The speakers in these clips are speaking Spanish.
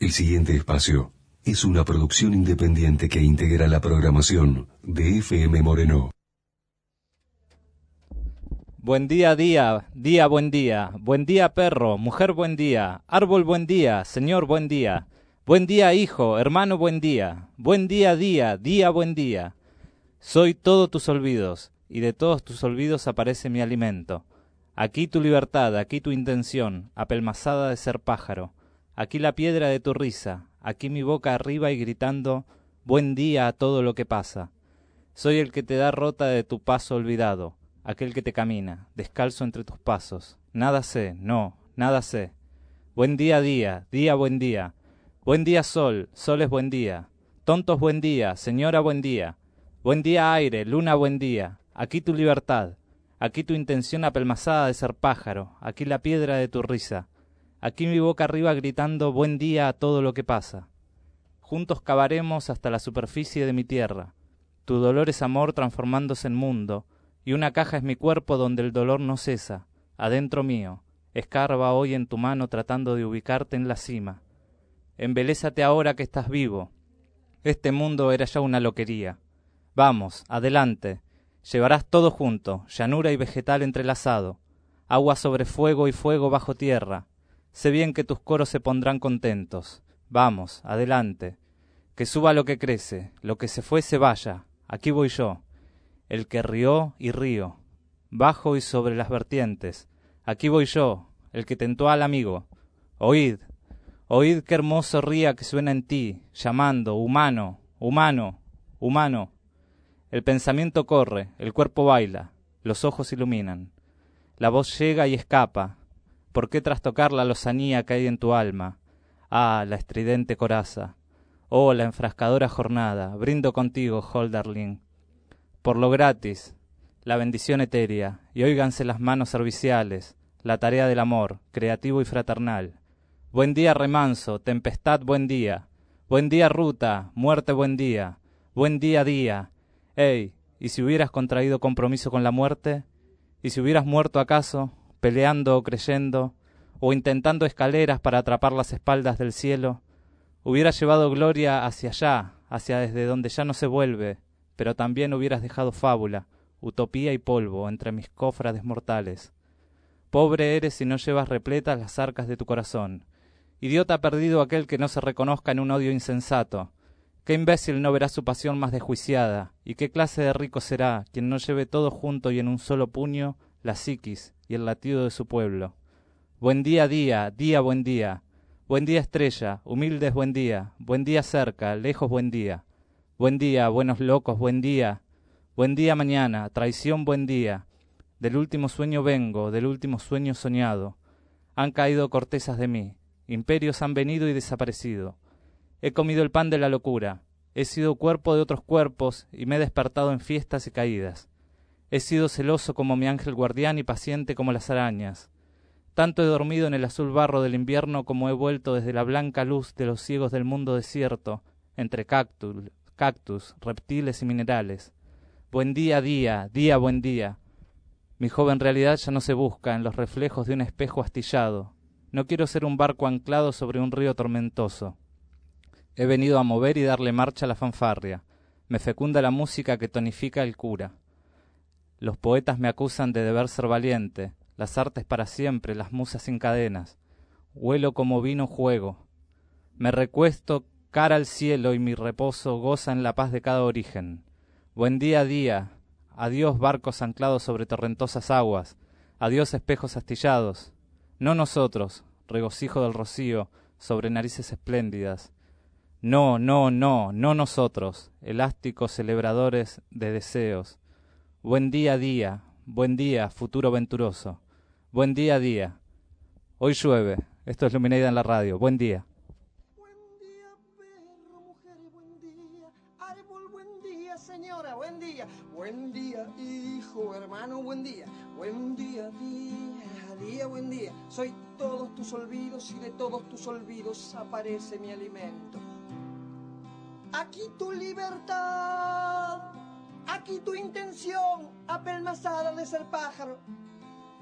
El siguiente espacio es una producción independiente que integra la programación de FM Moreno. Buen día, día, día, buen día. Buen día, perro, mujer, buen día. Árbol, buen día, señor, buen día. Buen día, hijo, hermano, buen día. Buen día, día, día, buen día. Soy todos tus olvidos, y de todos tus olvidos aparece mi alimento. Aquí tu libertad, aquí tu intención, apelmazada de ser pájaro. Aquí la piedra de tu risa, aquí mi boca arriba y gritando, buen día a todo lo que pasa. Soy el que te da rota de tu paso olvidado, aquel que te camina, descalzo entre tus pasos. Nada sé, no, nada sé. Buen día, día, día, buen día. Buen día, sol, sol es buen día. Tontos, buen día, señora, buen día. Buen día, aire, luna, buen día. Aquí tu libertad, aquí tu intención apelmazada de ser pájaro, aquí la piedra de tu risa. Aquí mi boca arriba gritando buen día a todo lo que pasa. Juntos cavaremos hasta la superficie de mi tierra. Tu dolor es amor transformándose en mundo, y una caja es mi cuerpo donde el dolor no cesa. Adentro mío, escarba hoy en tu mano tratando de ubicarte en la cima. Embelésate ahora que estás vivo. Este mundo era ya una loquería. Vamos, adelante. Llevarás todo junto, llanura y vegetal entrelazado. Agua sobre fuego y fuego bajo tierra. Sé bien que tus coros se pondrán contentos. Vamos, adelante. Que suba lo que crece, lo que se fue se vaya. Aquí voy yo, el que rió y río. Bajo y sobre las vertientes. Aquí voy yo, el que tentó al amigo. Oíd, oíd qué hermoso ría que suena en ti, llamando, humano, humano, humano. El pensamiento corre, el cuerpo baila, los ojos iluminan. La voz llega y escapa. ¿Por qué trastocar la lozanía que hay en tu alma? Ah, la estridente coraza. Oh, la enfrascadora jornada. Brindo contigo, Holderlin. Por lo gratis, la bendición etérea, y óiganse las manos serviciales, la tarea del amor, creativo y fraternal. Buen día, remanso, tempestad, buen día. Buen día, ruta, muerte, buen día. Buen día, día. Ey, ¿y si hubieras contraído compromiso con la muerte? ¿Y si hubieras muerto acaso, peleando o creyendo, o intentando escaleras para atrapar las espaldas del cielo? Hubieras llevado gloria hacia allá, hacia desde donde ya no se vuelve, pero también hubieras dejado fábula, utopía y polvo entre mis cofrades mortales. Pobre eres si no llevas repletas las arcas de tu corazón. Idiota perdido aquel que no se reconozca en un odio insensato. Qué imbécil no verá su pasión más desjuiciada, y qué clase de rico será quien no lleve todo junto y en un solo puño la psiquis y el latido de su pueblo. Buen día, día, día, buen día. Buen día, estrella, humildes, buen día cerca, lejos, buen día. Buen día, buenos locos, buen día mañana, traición, buen día. Del último sueño vengo, del último sueño soñado. Han caído cortezas de mí, imperios han venido y desaparecido. He comido el pan de la locura, he sido cuerpo de otros cuerpos y me he despertado en fiestas y caídas. He sido celoso como mi ángel guardián y paciente como las arañas. Tanto he dormido en el azul barro del invierno como he vuelto desde la blanca luz de los ciegos del mundo desierto, entre cactus, reptiles y minerales. Buen día, día, día, buen día. Mi joven realidad ya no se busca en los reflejos de un espejo astillado. No quiero ser un barco anclado sobre un río tormentoso. He venido a mover y darle marcha a la fanfarria. Me fecunda la música que tonifica el cura. Los poetas me acusan de deber ser valiente, las artes para siempre, las musas sin cadenas. Huelo como vino juego. Me recuesto cara al cielo y mi reposo goza en la paz de cada origen. Buen día, día. Adiós barcos anclados sobre torrentosas aguas. Adiós espejos astillados. No nosotros, regocijo del rocío, sobre narices espléndidas. No, no, no, no nosotros, elásticos celebradores de deseos. Buen día, día, buen día, futuro venturoso. Buen día, día. Hoy llueve, esto es Luminaida en la radio. Buen día. Buen día, perro, mujer, buen día. Árbol, buen día, señora, buen día. Buen día, hijo, hermano, buen día. Buen día, día, día, buen día. Soy todos tus olvidos y de todos tus olvidos aparece mi alimento. Aquí tu libertad, aquí tu intención apelmazada de ser pájaro.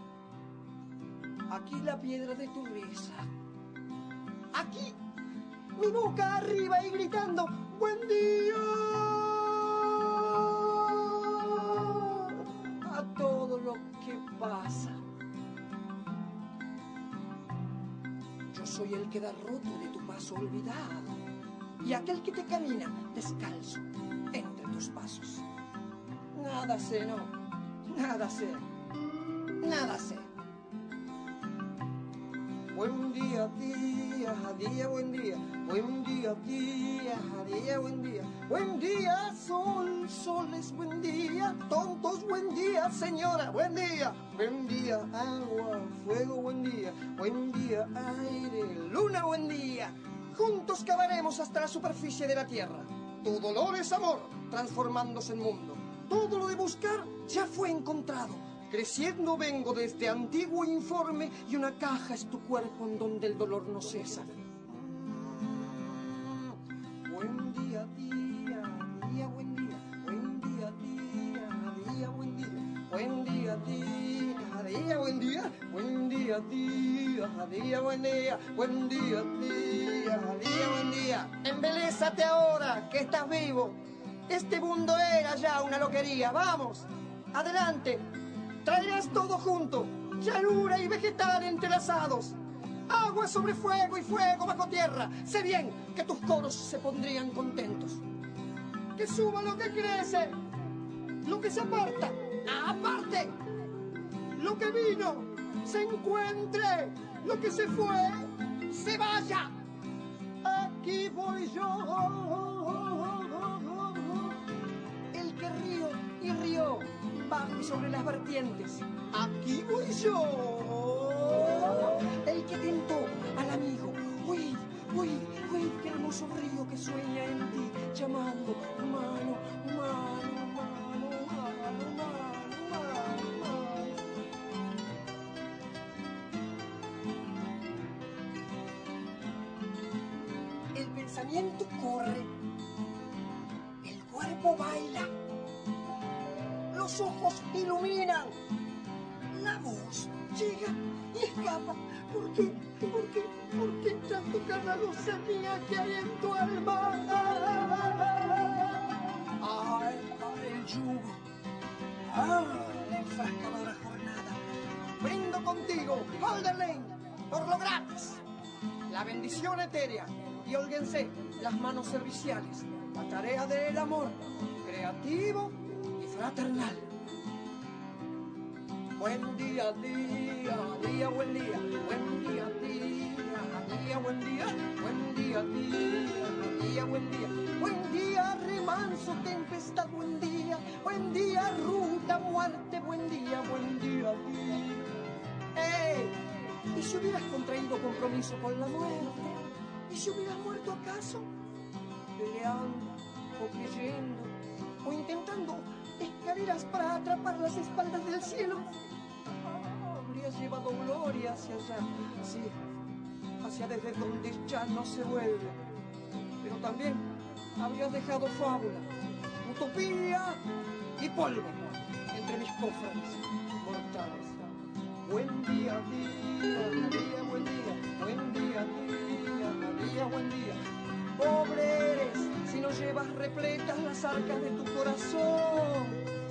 Aquí la piedra de tu risa. Aquí mi boca arriba y gritando buen día a todo lo que pasa. Yo soy el que da roto de tu paso olvidado y aquel que te camina descalzo entre tus pasos. Nada sé, no, nada sé, nada sé. Buen día, día, día, buen día. Buen día, día, día, buen día. Buen día, sol, sol es buen día. Tontos, buen día, señora, buen día. Buen día, agua, fuego, buen día. Buen día, aire, luna, buen día. Juntos cavaremos hasta la superficie de la tierra. Tu dolor es amor, transformándose en mundo. Todo lo de buscar ya fue encontrado. Creciendo vengo desde antiguo informe y una caja es tu cuerpo en donde el dolor no cesa. Buen día, día, día, buen día. Buen día, día, día, buen día. Buen día, día, día, buen día. Buen día, día, día, buen día. Buen día, día, día, buen día. Embelésate ahora que estás vivo. Este mundo era ya una loquería. Vamos, adelante. Traerás todo junto, llanura y vegetal entrelazados, agua sobre fuego y fuego bajo tierra. Sé bien que tus coros se pondrían contentos. Que suba lo que crece, lo que se aparta, aparte. Lo que vino, se encuentre, lo que se fue, se vaya. Aquí voy yo, el que río y río. Bajo y sobre las vertientes. Aquí voy yo, el que tentó al amigo. Uy, uy, uy, qué hermoso río que sueña en ti, llamando mano, mano, mano, mano, mano, mano. El pensamiento corre, el cuerpo baila. Los ojos iluminan, la voz llega y escapa. ¿Por qué? ¿Por qué? ¿Por qué tanto cada luz mía que hay en tu alma? ¡Ay, el yugo! ¡Ay, la enfrascadora jornada! Brindo contigo, Holderlin, por lo gratis. La bendición etérea y holguense las manos serviciales. La tarea del amor creativo fraternal. Buen día, día, día, buen día. Buen día, día, día, buen día. Buen día, día, día, buen día. Buen día, remanso, tempestad, buen día. Buen día, ruta, muerte, buen día. Buen día, día. ¡Ey! ¿Y si hubieras contraído compromiso con la muerte? ¿Y si hubieras muerto acaso? Peleando o creyendo o intentando escaleras para atrapar las espaldas del cielo. Habrías llevado gloria hacia allá, sí, hacia desde donde ya no se vuelve. Pero también habrías dejado fábula, utopía y polvo entre mis cofres mortales. Buen día, día, día, buen día. Buen día, día, día, buen día. Pobre eres si no llevas repletas las arcas de tu corazón.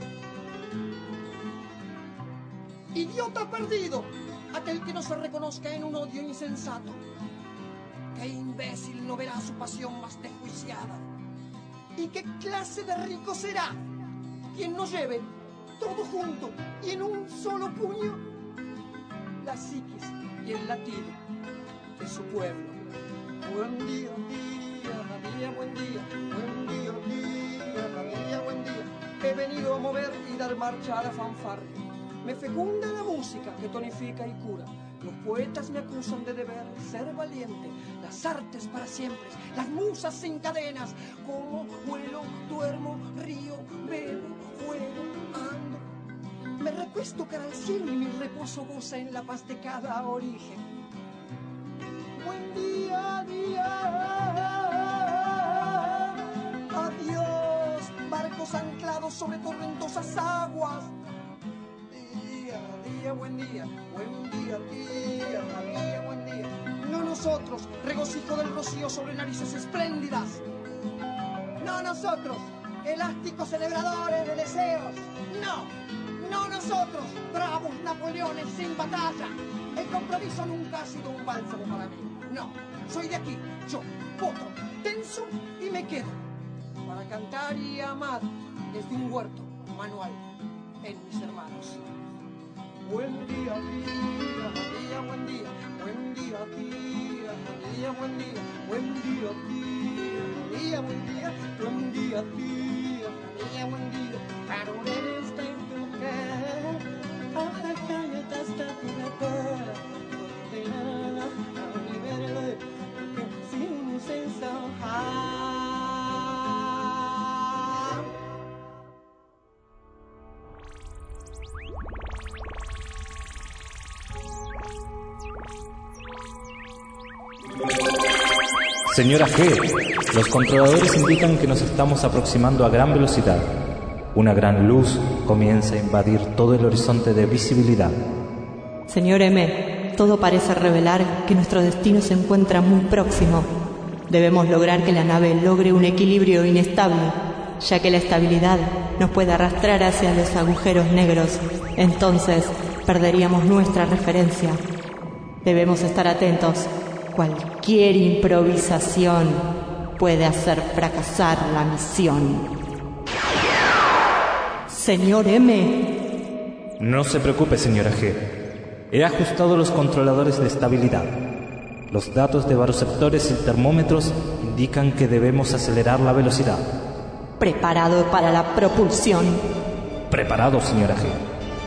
Idiota perdido, aquel que no se reconozca en un odio insensato. Qué imbécil no verá su pasión más desjuiciada. ¿Y qué clase de rico será quien no lleve todo junto y en un solo puño la psiquis y el latido de su pueblo? Buen día, día, buen día. Buen día, día, buen día. He venido a mover y dar marcha a la fanfarria. Me fecunda la música que tonifica y cura. Los poetas me acusan de deber ser valiente. Las artes para siempre, las musas sin cadenas. Como vuelo, duermo, río, bebo, juego, ando. Me recuesto cara al cielo y mi reposo goza en la paz de cada origen. Buen día, día. Adiós, barcos anclados sobre torrentosas aguas. Día, buen día, buen día, día, buen día. día. No nosotros, regocijo del rocío sobre narices espléndidas. No nosotros, elásticos celebradores de deseos. No nosotros, bravos Napoleones sin batalla. El compromiso nunca ha sido un bálsamo para mí. No, soy de aquí, yo, potro, tenso y me quedo para cantar y amar desde un huerto manual en mis hermanos. Buen día, día, buen día, buen día, día, buen día, buen día, día, buen día, buen día, día, buen día, pero eres de tu mujer, ahora que ya está tu mujer, sin sensación. Señora G, los controladores indican que nos estamos aproximando a gran velocidad. Una gran luz comienza a invadir todo el horizonte de visibilidad. Señor M, todo parece revelar que nuestro destino se encuentra muy próximo. Debemos lograr que la nave logre un equilibrio inestable, ya que la estabilidad nos puede arrastrar hacia los agujeros negros. Entonces, perderíamos nuestra referencia. Debemos estar atentos. Cualquier improvisación puede hacer fracasar la misión. Señor M. No se preocupe, señora G. He ajustado los controladores de estabilidad. Los datos de baroceptores y termómetros indican que debemos acelerar la velocidad. ¿Preparado para la propulsión? Preparado, señora G.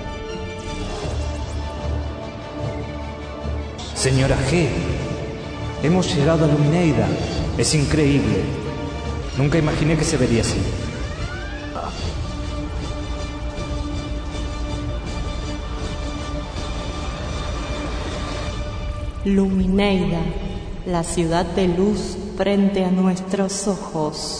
Señora G, hemos llegado a Lumineida. Es increíble. Nunca imaginé que se vería así. Lumineida, la ciudad de luz frente a nuestros ojos.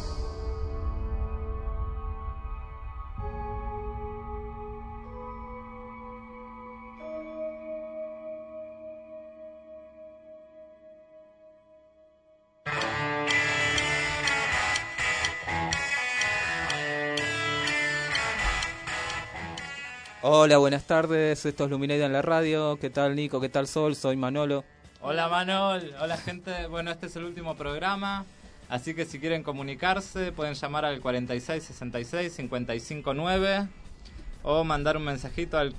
Hola, buenas tardes, esto es Lumineida en la radio. ¿Qué tal, Nico? ¿Qué tal, Sol? Soy Manolo. Hola, Manol. Hola, gente. Bueno, este es el último programa, así que si quieren comunicarse pueden llamar al 4666-559 o mandar un mensajito al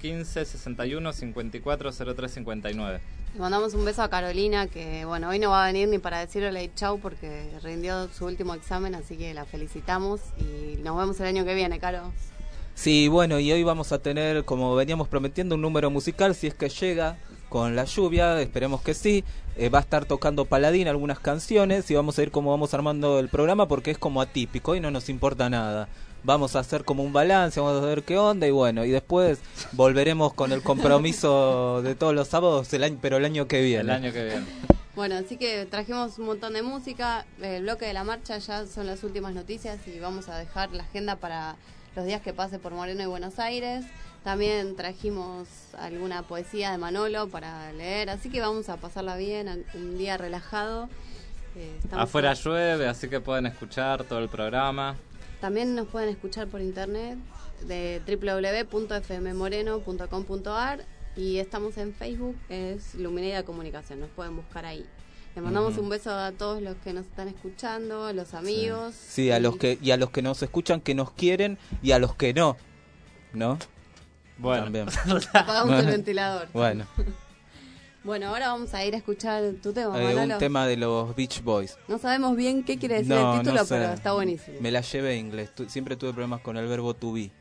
1561-540359. Le mandamos un beso a Carolina, que bueno, hoy no va a venir ni para decirle chau porque rindió su último examen, así que la felicitamos y nos vemos el año que viene, Caro. Sí, bueno, y hoy vamos a tener, como veníamos prometiendo, un número musical, si es que llega con la lluvia, esperemos que sí. Va a estar tocando Paladín algunas canciones y vamos a ir como vamos armando el programa porque es como atípico y no nos importa nada. Vamos a hacer como un balance, vamos a ver qué onda y bueno, y después volveremos con el compromiso de todos los sábados, pero el año que viene. El año que viene. Bueno, así que trajimos un montón de música, el bloque de la marcha ya son las últimas noticias y vamos a dejar la agenda para los días que pase por Moreno y Buenos Aires. También trajimos alguna poesía de Manolo para leer, así que vamos a pasarla bien, un día relajado. Afuera llueve, así que pueden escuchar todo el programa. También nos pueden escuchar por internet de www.fmmoreno.com.ar y estamos en Facebook, es Lumineida Comunicación, nos pueden buscar ahí. Le mandamos un beso a todos los que nos están escuchando, a los amigos. Sí, a los que nos escuchan, que nos quieren, y a los que no, ¿no? Bueno, también. Apagamos el ventilador. Bueno. Bueno, ahora vamos a ir a escuchar tu tema, Un Manolo. tema de los Beach Boys. No sabemos bien qué quiere decir el título, no sé. pero está buenísimo. Me la llevé en inglés, siempre tuve problemas con el verbo to be.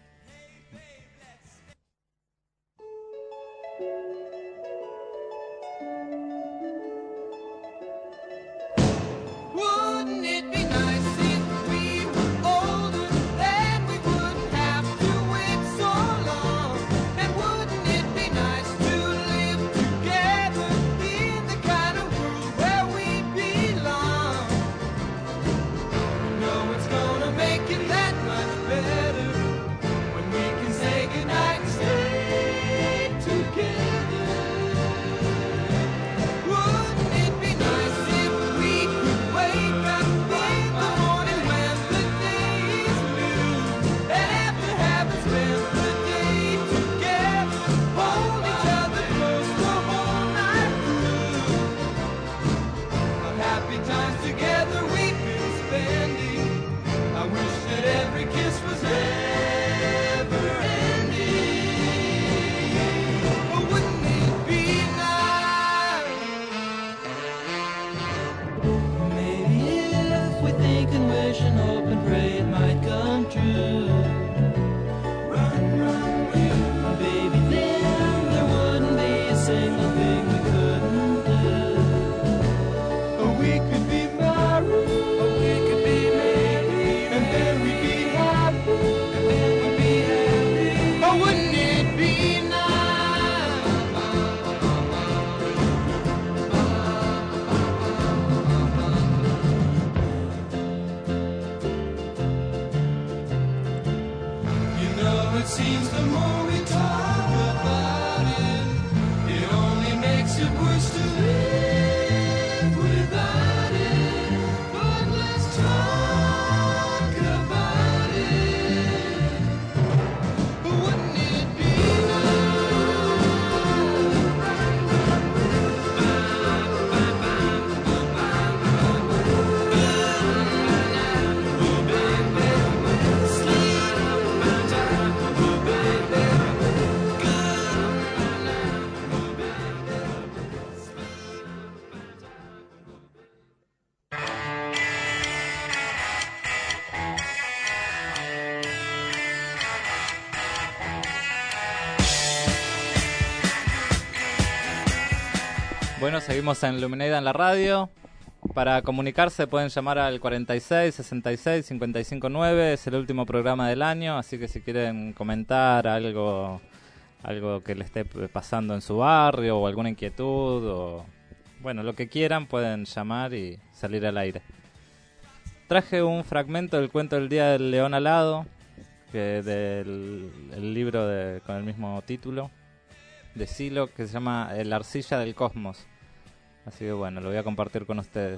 Bueno, seguimos en Luminaida en la radio. Para comunicarse pueden llamar al 46 66 55 9. Es el último programa del año, así que si quieren comentar algo que le esté pasando en su barrio o alguna inquietud o bueno, lo que quieran, pueden llamar y salir al aire. Traje un fragmento del cuento del Día del León Alado, que del el libro con el mismo título de Silo, que se llama La arcilla del cosmos. Así que bueno, lo voy a compartir con ustedes.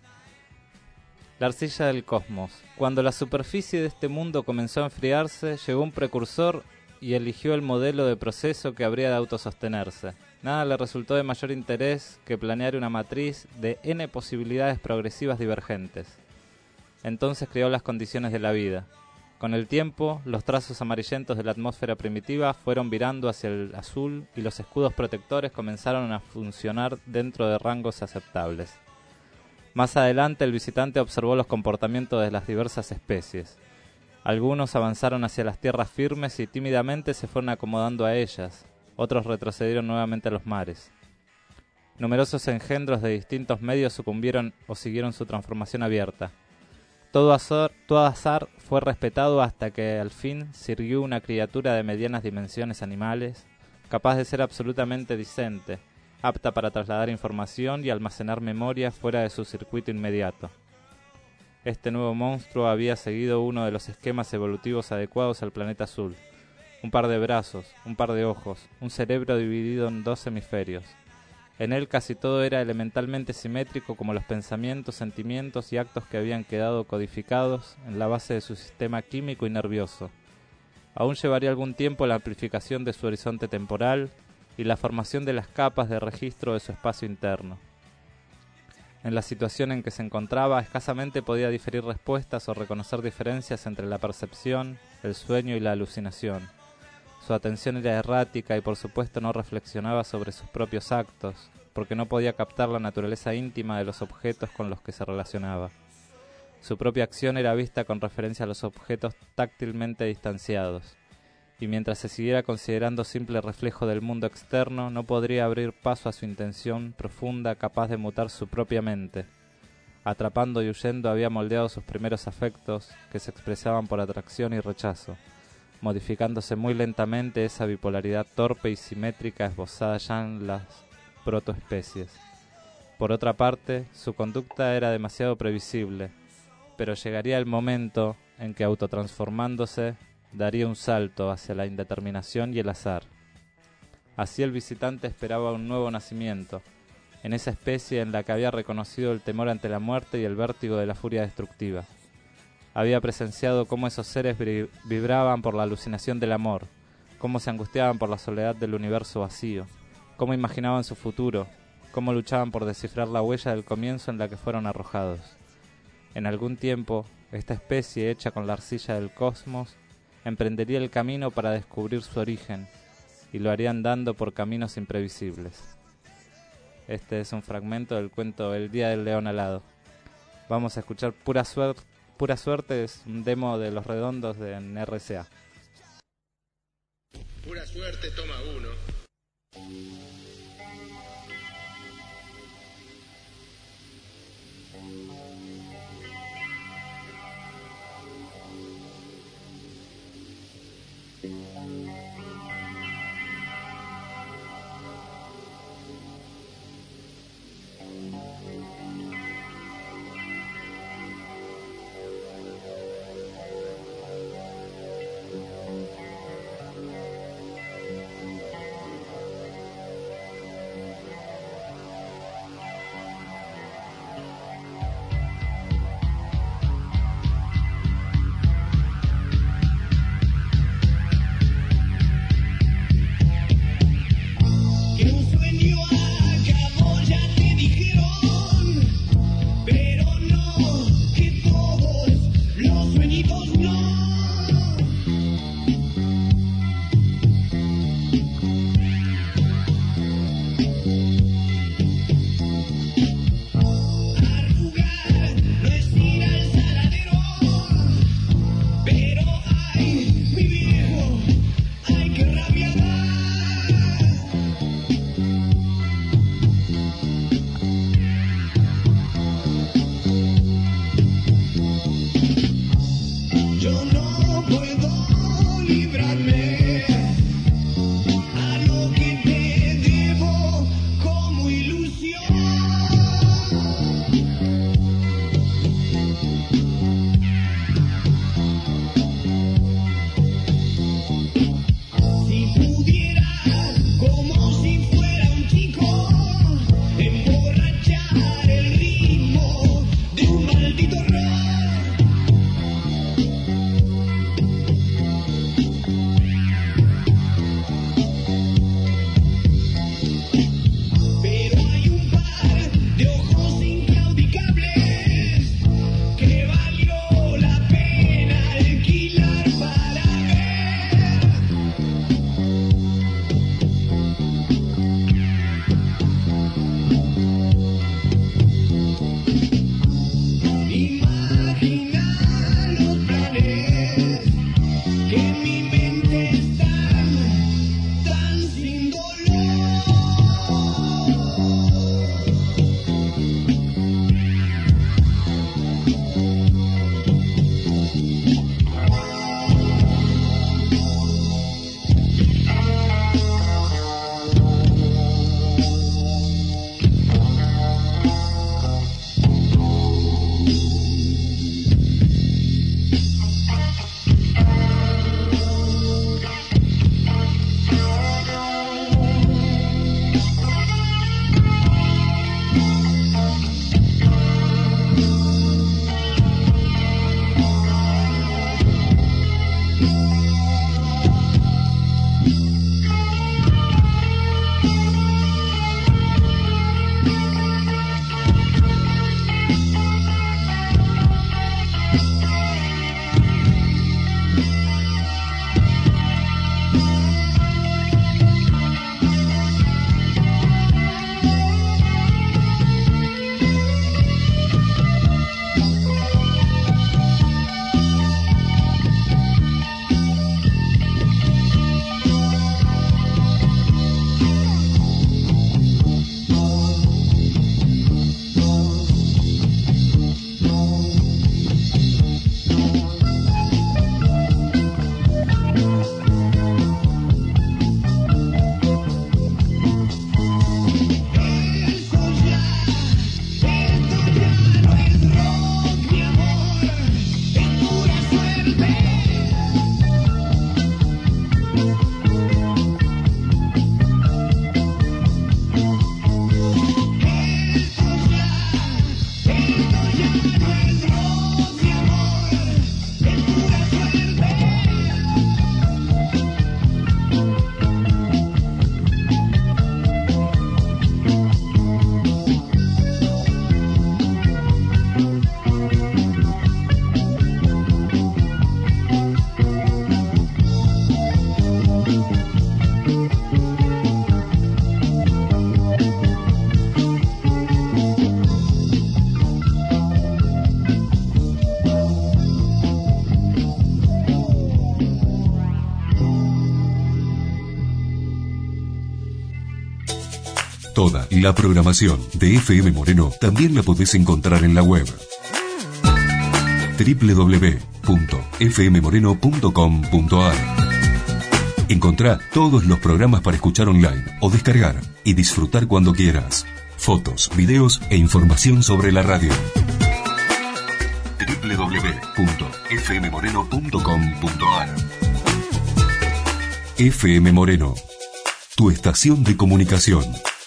La arcilla del cosmos. Cuando la superficie de este mundo comenzó a enfriarse, llegó un precursor y eligió el modelo de proceso que habría de autosostenerse. Nada le resultó de mayor interés que planear una matriz de n posibilidades progresivas divergentes. Entonces creó las condiciones de la vida. Con el tiempo, los trazos amarillentos de la atmósfera primitiva fueron virando hacia el azul y los escudos protectores comenzaron a funcionar dentro de rangos aceptables. Más adelante, el visitante observó los comportamientos de las diversas especies. Algunos avanzaron hacia las tierras firmes y tímidamente se fueron acomodando a ellas. Otros retrocedieron nuevamente a los mares. Numerosos engendros de distintos medios sucumbieron o siguieron su transformación abierta. Todo azar fue respetado hasta que al fin sirvió una criatura de medianas dimensiones animales, capaz de ser absolutamente decente, apta para trasladar información y almacenar memoria fuera de su circuito inmediato. Este nuevo monstruo había seguido uno de los esquemas evolutivos adecuados al planeta azul. Un par de brazos, un par de ojos, un cerebro dividido en 2 hemisferios. En él casi todo era elementalmente simétrico, como los pensamientos, sentimientos y actos que habían quedado codificados en la base de su sistema químico y nervioso. Aún llevaría algún tiempo la amplificación de su horizonte temporal y la formación de las capas de registro de su espacio interno. En la situación en que se encontraba, escasamente podía diferir respuestas o reconocer diferencias entre la percepción, el sueño y la alucinación. Su atención era errática y por supuesto no reflexionaba sobre sus propios actos, porque no podía captar la naturaleza íntima de los objetos con los que se relacionaba. Su propia acción era vista con referencia a los objetos táctilmente distanciados, y mientras se siguiera considerando simple reflejo del mundo externo, no podría abrir paso a su intención profunda capaz de mutar su propia mente. Atrapando y huyendo había moldeado sus primeros afectos, que se expresaban por atracción y rechazo, modificándose muy lentamente esa bipolaridad torpe y simétrica esbozada ya en las protoespecies. Por otra parte, su conducta era demasiado previsible, pero llegaría el momento en que, autotransformándose, daría un salto hacia la indeterminación y el azar. Así el visitante esperaba un nuevo nacimiento, en esa especie en la que había reconocido el temor ante la muerte y el vértigo de la furia destructiva. Había presenciado cómo esos seres vibraban por la alucinación del amor, cómo se angustiaban por la soledad del universo vacío, cómo imaginaban su futuro, cómo luchaban por descifrar la huella del comienzo en la que fueron arrojados. En algún tiempo, esta especie hecha con la arcilla del cosmos emprendería el camino para descubrir su origen, y lo haría andando por caminos imprevisibles. Este es un fragmento del cuento El Día del León Alado. Vamos a escuchar Pura Suerte, es un demo de Los Redondos en RCA. Pura Suerte, toma 1. Toda la programación de FM Moreno también la podés encontrar en la web www.fmmoreno.com.ar. Encontrá todos los programas para escuchar online o descargar y disfrutar cuando quieras. Fotos, videos e información sobre la radio. www.fmmoreno.com.ar. FM Moreno, tu estación de comunicación.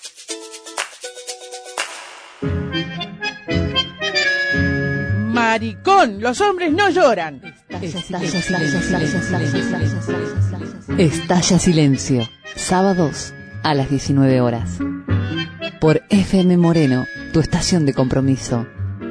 Maricón, los hombres no lloran. Estalla Silencio, sábados a las 19 horas. Por FM Moreno, tu estación de compromiso.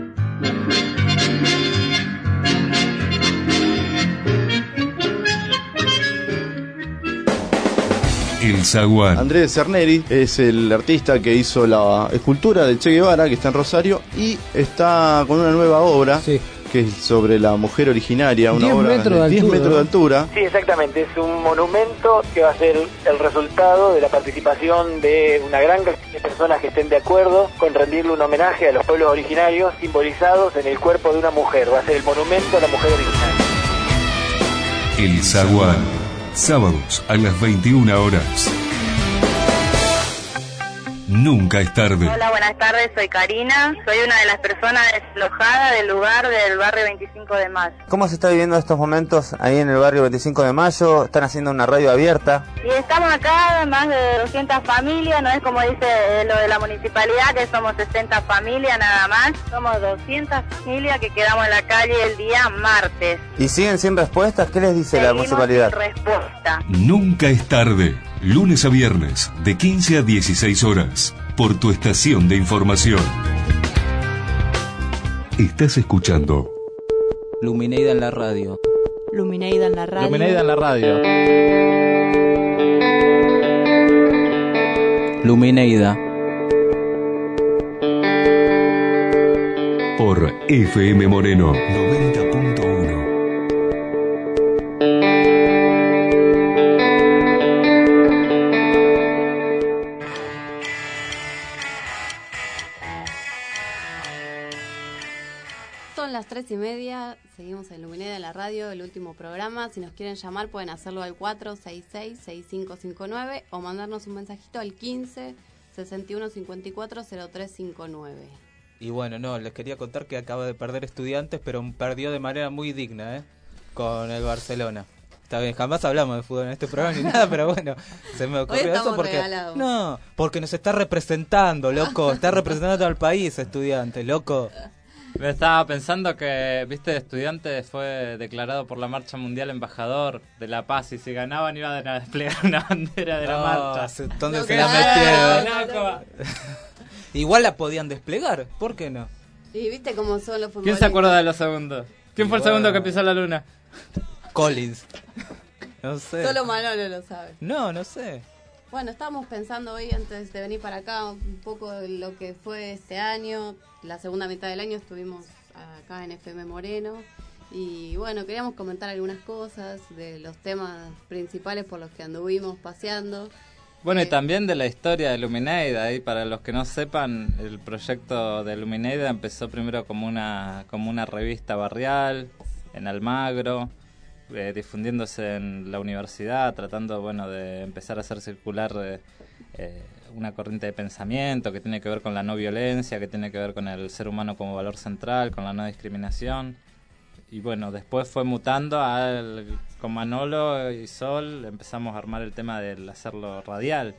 El Zaguán. Andrés Cerneri es el artista que hizo la escultura del Che Guevara, que está en Rosario, y está con una nueva obra, que es sobre la mujer originaria, una obra de 10 metros de altura. Sí, exactamente, es un monumento que va a ser el resultado de la participación de una gran cantidad de personas que estén de acuerdo con rendirle un homenaje a los pueblos originarios simbolizados en el cuerpo de una mujer. Va a ser el monumento a la mujer originaria. El Zaguán. Sábados a las 21 horas. Nunca es tarde. Hola, buenas tardes, soy Karina, soy una de las personas desalojadas del lugar del barrio 25 de Mayo. ¿Cómo se está viviendo estos momentos ahí en el barrio 25 de Mayo? ¿Están haciendo una radio abierta? Y estamos acá, más de 200 familias, no es como dice lo de la municipalidad, que somos 60 familias nada más. Somos 200 familias que quedamos en la calle el día martes. ¿Y siguen sin respuestas? ¿Qué les dice la municipalidad? Sin respuesta. Nunca es tarde. Lunes a viernes, de 15 a 16 horas, por tu estación de información. Estás escuchando Lumineida en la radio. Lumineida en la radio. Lumineida en la radio. Lumineida. por FM Moreno 90.1. Son las 3:30, seguimos en Lumineida en la radio, el último programa. Si nos quieren llamar pueden hacerlo al 466-6559 o mandarnos un mensajito al 15-6154-0359. Y bueno, no, les quería contar que acaba de perder Estudiantes, pero perdió de manera muy digna, con el Barcelona. Está bien, jamás hablamos de fútbol en este programa ni nada, pero bueno, se me ocurrió eso porque regalados. No, porque nos está representando, loco, está representando al país, Estudiantes, loco. Me estaba pensando que, viste, Estudiantes fue declarado por la Marcha Mundial embajador de la paz y si ganaban iban a desplegar una bandera de la marcha. ¿Dónde se la metieron? Igual la podían desplegar, ¿por qué no? Y viste cómo son los futbolistas. ¿Quién se acuerda de los segundos? ¿Quién fue el segundo que pisó la luna? Collins. No sé. Solo Manolo lo sabe. No sé. Bueno, estábamos pensando hoy, antes de venir para acá, un poco de lo que fue este año. La segunda mitad del año estuvimos acá en FM Moreno. Y bueno, queríamos comentar algunas cosas de los temas principales por los que anduvimos paseando. Bueno, y también de la historia de Lumineida. Y para los que no sepan, el proyecto de Lumineida empezó primero como una revista barrial en Almagro, difundiéndose en la universidad, tratando de empezar a hacer circular una corriente de pensamiento que tiene que ver con la no violencia, que tiene que ver con el ser humano como valor central, con la no discriminación. Y bueno, después fue mutando con Manolo y Sol, empezamos a armar el tema del hacerlo radial.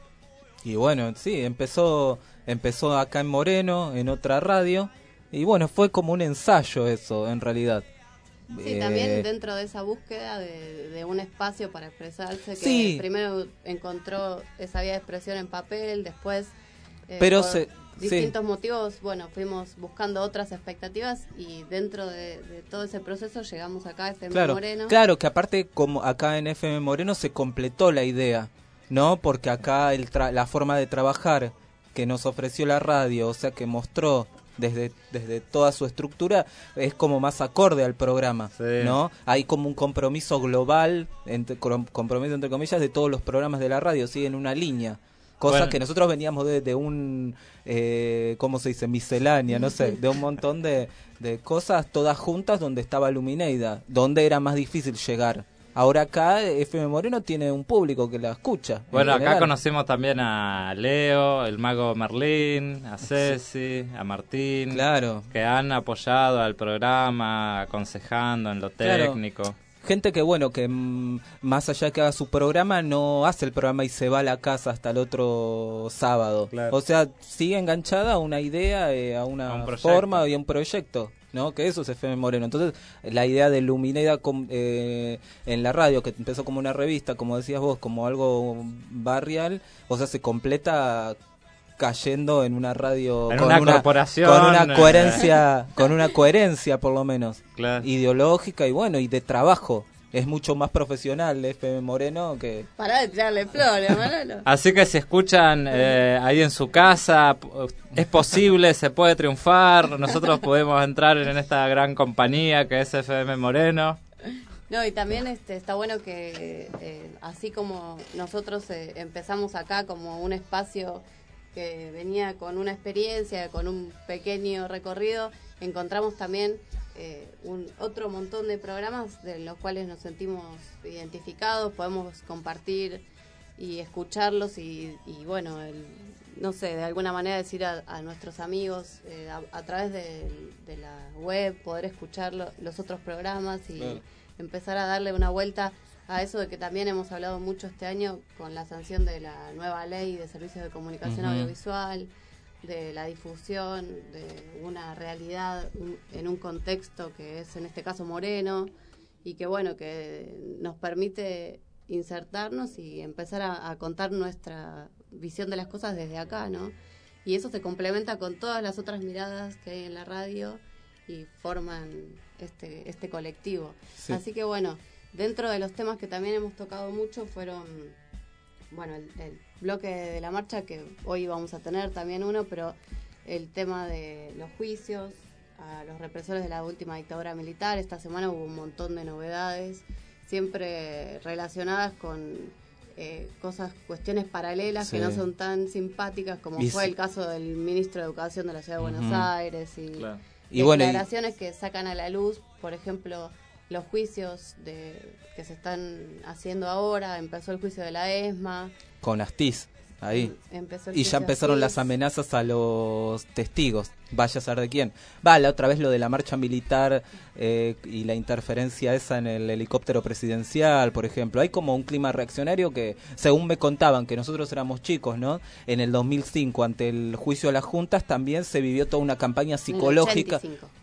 Y bueno, sí, empezó acá en Moreno, en otra radio, y bueno, fue como un ensayo eso, en realidad. Sí, también dentro de esa búsqueda de un espacio para expresarse, que sí. Primero encontró esa vía de expresión en papel, después pero por distintos motivos, bueno, fuimos buscando otras expectativas y dentro de todo ese proceso llegamos acá a FM Moreno. Claro, que aparte como acá en FM Moreno se completó la idea, ¿no? Porque acá la forma de trabajar que nos ofreció la radio, o sea que mostró desde toda su estructura, es como más acorde al programa, sí. ¿No? Hay como un compromiso global, compromiso entre comillas, de todos los programas de la radio, siguen una línea, Cosa que nosotros veníamos de un, ¿cómo se dice? Miscelánea, no sé, de un montón de cosas todas juntas donde estaba Lumineida, donde era más difícil llegar. Ahora acá FM Moreno tiene un público que la escucha. Bueno, acá conocemos también a Leo, el mago Merlín, a Ceci, a Martín, claro, que han apoyado al programa, aconsejando en lo técnico. Claro. Gente que, bueno, que más allá que haga su programa, no hace el programa y se va a la casa hasta el otro sábado. Claro. O sea, sigue enganchada a una idea, a una forma y a un proyecto, ¿no? Que eso es FM Moreno. Entonces, la idea de Lumineida en la radio, que empezó como una revista, como decías vos, como algo barrial, o sea, se completa cayendo en una radio en con una corporación, con una coherencia por lo menos, claro, ideológica y bueno, y de trabajo. Es mucho más profesional FM Moreno que... Pará de tirarle flores, Manolo. Así que si escuchan ahí en su casa, es posible, se puede triunfar, nosotros podemos entrar en esta gran compañía que es FM Moreno. No, y también está bueno que así como nosotros empezamos acá como un espacio que venía con una experiencia, con un pequeño recorrido, encontramos también otro montón de programas de los cuales nos sentimos identificados, podemos compartir y escucharlos y bueno, no sé, de alguna manera decir a nuestros amigos a través de la web, poder escuchar los otros programas y claro, empezar a darle una vuelta a eso de que también hemos hablado mucho este año con la sanción de la nueva ley de servicios de comunicación audiovisual, de la difusión de una realidad en un contexto que es en este caso Moreno y que bueno, que nos permite insertarnos y empezar a contar nuestra visión de las cosas desde acá, ¿no? Y eso se complementa con todas las otras miradas que hay en la radio y forman este colectivo. Sí. Así que bueno, dentro de los temas que también hemos tocado mucho fueron, bueno, el bloque de la marcha, que hoy vamos a tener también uno, pero el tema de los juicios a los represores de la última dictadura militar. Esta semana hubo un montón de novedades, siempre relacionadas con cuestiones paralelas, sí, que no son tan simpáticas, como fue el caso del ministro de Educación de la Ciudad de Buenos Aires y, claro, y declaraciones que sacan a la luz, por ejemplo, los juicios que se están haciendo ahora. Empezó el juicio de la ESMA con Astiz ahí, y ya empezaron las amenazas a los testigos, vaya a saber de quién. La otra vez lo de la marcha militar y la interferencia esa en el helicóptero presidencial, por ejemplo. Hay como un clima reaccionario que, según me contaban, que nosotros éramos chicos, ¿no? En el 2005, ante el juicio de las juntas, también se vivió toda una campaña psicológica.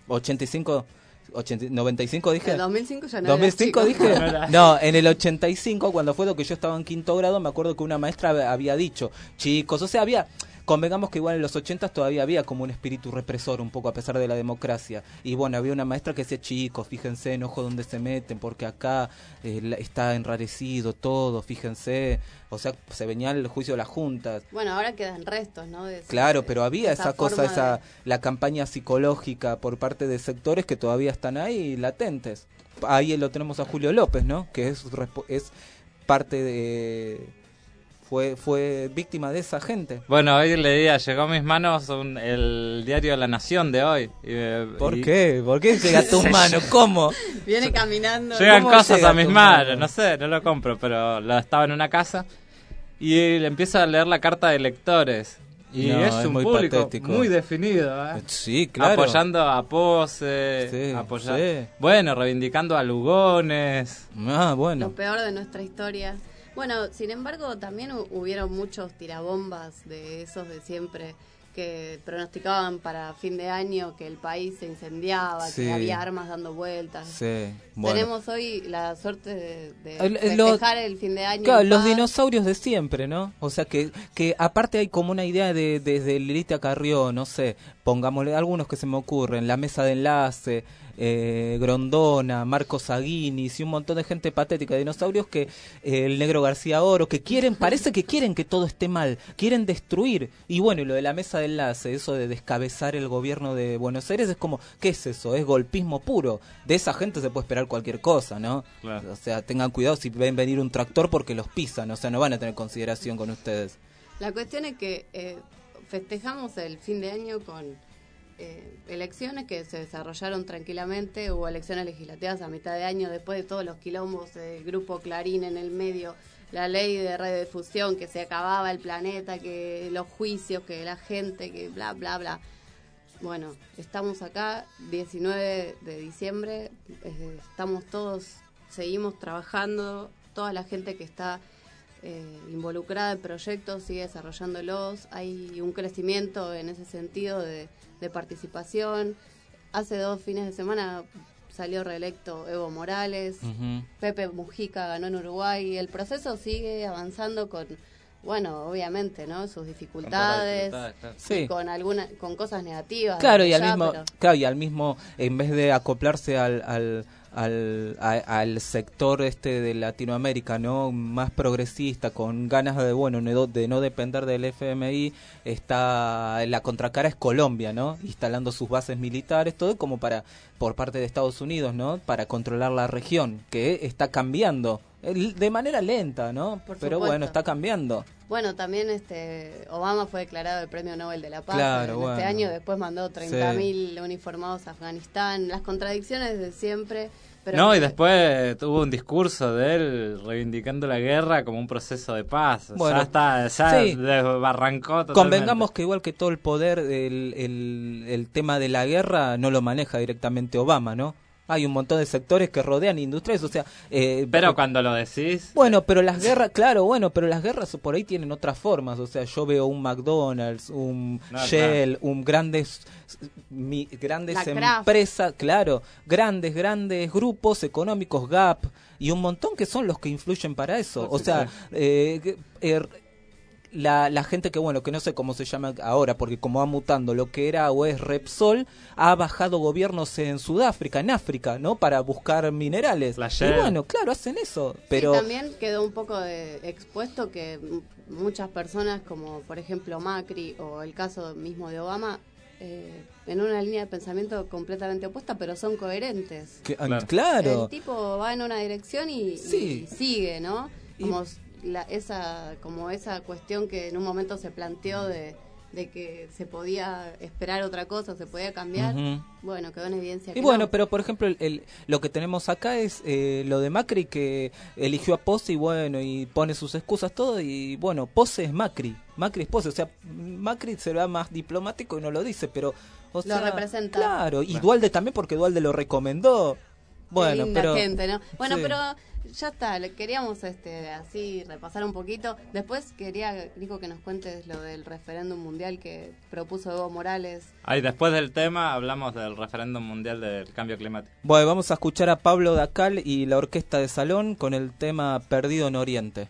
95 dije. En 2005 ya no 2005 era dije. No, en el 85, cuando fue lo que yo estaba en quinto grado, me acuerdo que una maestra había dicho, chicos, o sea, convengamos que igual en los 80 todavía había como un espíritu represor un poco a pesar de la democracia. Y bueno, había una maestra que decía, chicos, fíjense, enojo dónde se meten, porque acá está enrarecido todo, fíjense. O sea, se venía el juicio de las juntas. Bueno, ahora quedan restos, ¿no? Claro, pero había esa cosa, la campaña psicológica por parte de sectores que todavía están ahí latentes. Ahí lo tenemos a Julio López, ¿no? Que es parte de... Fue víctima de esa gente. Bueno, hoy llegó a mis manos el diario La Nación de hoy. ¿Por qué? ¿Por qué llega a tus manos? ¿Cómo? Viene caminando. Llegan cosas a mis manos, no sé, no lo compro, pero estaba en una casa y le empiezo a leer la carta de lectores. Y es un muy público patético, muy definido, ¿eh? Sí, claro. Apoyando a Pose, sí. Bueno, reivindicando a Lugones. Bueno. Lo peor de nuestra historia. Bueno, sin embargo, también hubieron muchos tirabombas de esos de siempre que pronosticaban para fin de año que el país se incendiaba, sí, que había armas dando vueltas. Sí, bueno. Tenemos hoy la suerte de festejar el fin de año. Claro, los dinosaurios de siempre, ¿no? O sea, que aparte hay como una idea desde Lilita Carrió, no sé, pongámosle algunos que se me ocurren, la mesa de enlace, Grondona, Marcos Aguinis y un montón de gente patética de dinosaurios, que el Negro García Oro, que parece que quieren que todo esté mal, quieren destruir. Y bueno, y lo de la mesa de enlace, eso de descabezar el gobierno de Buenos Aires, es como, ¿qué es eso? Es golpismo puro. De esa gente se puede esperar cualquier cosa, ¿no? Claro. O sea, tengan cuidado si ven venir un tractor porque los pisan, o sea, no van a tener consideración con ustedes. La cuestión es que festejamos el fin de año con elecciones que se desarrollaron tranquilamente. Hubo elecciones legislativas a mitad de año, después de todos los quilombos del grupo Clarín en el medio, la ley de radiodifusión, que se acababa el planeta, que los juicios, que la gente, que bla, bla, bla. Bueno, estamos acá, 19 de diciembre, estamos todos, seguimos trabajando, toda la gente que está involucrada en proyectos sigue desarrollándolos, hay un crecimiento en ese sentido de participación. Hace 2 fines de semana salió reelecto Evo Morales, Pepe Mujica ganó en Uruguay, el proceso sigue avanzando con, bueno, obviamente, ¿no? Sus dificultades, claro. Sí. con cosas negativas. Claro, y al mismo, en vez de acoplarse al sector de Latinoamérica, ¿no? Más progresista, con ganas de no depender del FMI, está la contracara es Colombia, ¿no? Instalando sus bases militares, todo como por parte de Estados Unidos, ¿no? Para controlar la región, que está cambiando de manera lenta, ¿no? Pero bueno, está cambiando. Bueno, también Obama fue declarado el Premio Nobel de la Paz este año, después mandó 30.000 uniformados a Afganistán, las contradicciones de siempre. Pero y después tuvo un discurso de él reivindicando la guerra como un proceso de paz. Bueno, ya desbarrancó totalmente. Convengamos que igual que todo el poder, el tema de la guerra no lo maneja directamente Obama, ¿no? Hay un montón de sectores que rodean industrias, o sea... pero cuando lo decís... Bueno, pero las guerras, pero las guerras por ahí tienen otras formas, o sea, yo veo un McDonald's, un Shell, un grandes empresas, grandes grupos económicos, Gap, y un montón que son los que influyen para eso, o sea... La gente que no sé cómo se llama ahora, porque como va mutando lo que era o es Repsol, ha bajado gobiernos en Sudáfrica, en África, ¿no? Para buscar minerales. Y claro, hacen eso. Pero sí, también quedó un poco expuesto que muchas personas, como por ejemplo Macri o el caso mismo de Obama, en una línea de pensamiento completamente opuesta, pero son coherentes. Claro. El tipo va en una dirección y sigue, ¿no? Esa cuestión que en un momento se planteó de que se podía esperar otra cosa, se podía cambiar, bueno, quedó en evidencia que pero por ejemplo lo que tenemos acá es lo de Macri, que eligió a Pose y pone sus excusas todo, y Pose es Macri es Pose, o sea, Macri será más diplomático y no lo dice, pero lo representa. Claro, y Duhalde también, porque Duhalde lo recomendó. Qué linda gente, ¿no? Bueno, pero ya está, queríamos así repasar un poquito. Después Nico, que nos cuentes lo del referéndum mundial que propuso Evo Morales. Después del tema hablamos del referéndum mundial del cambio climático. Bueno, vamos a escuchar a Pablo Dacal y la Orquesta de Salón con el tema Perdido en Oriente.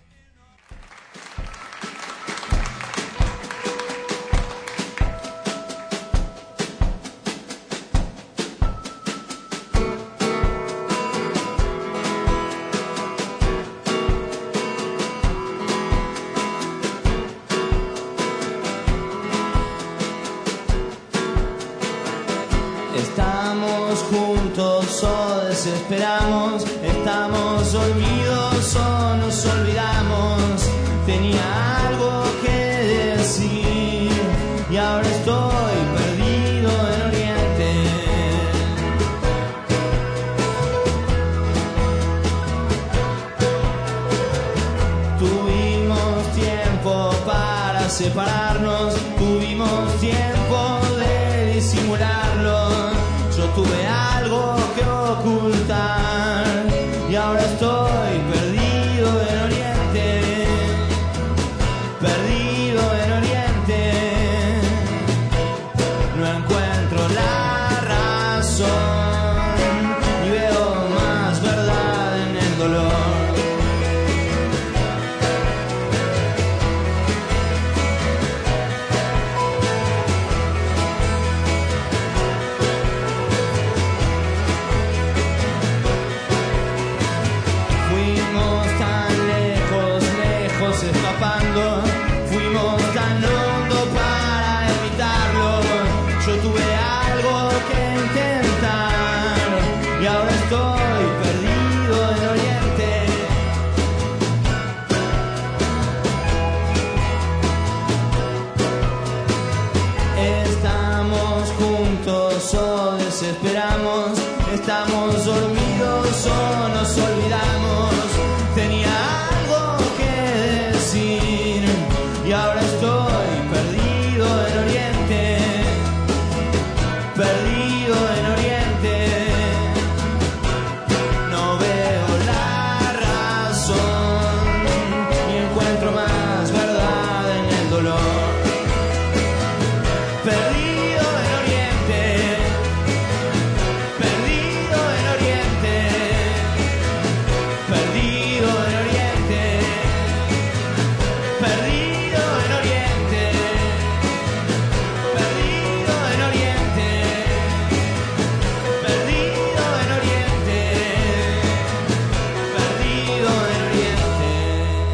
Esperamos, estamos dormidos o nos olvidamos. Tenía algo que decir y ahora estoy perdido en Oriente. Tuvimos tiempo para separarnos, tuvimos tiempo de disimularlo. Yo tuve algo que ocultar y ahora estoy perdido en Oriente, perdido en Oriente. No encuentro la razón ni veo más verdad en el dolor. Fuimos tan hondo para evitarlo. Yo tuve algo que intentar desesperamos, estamos dormidos o nos olvidamos. Tenía algo que decir y ahora estoy perdido en Oriente, perdido en Oriente. No veo la razón ni encuentro más verdad en el dolor. Perdido en Oriente, perdido en Oriente, perdido en Oriente, perdido en Oriente, perdido en Oriente, perdido en Oriente, perdido en Oriente.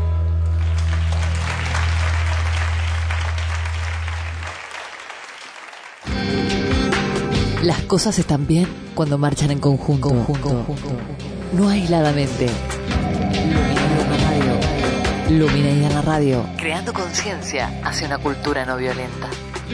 Las cosas están bien cuando marchan en conjunto. No aisladamente. Luminaria en la radio. Creando conciencia hacia una cultura no violenta.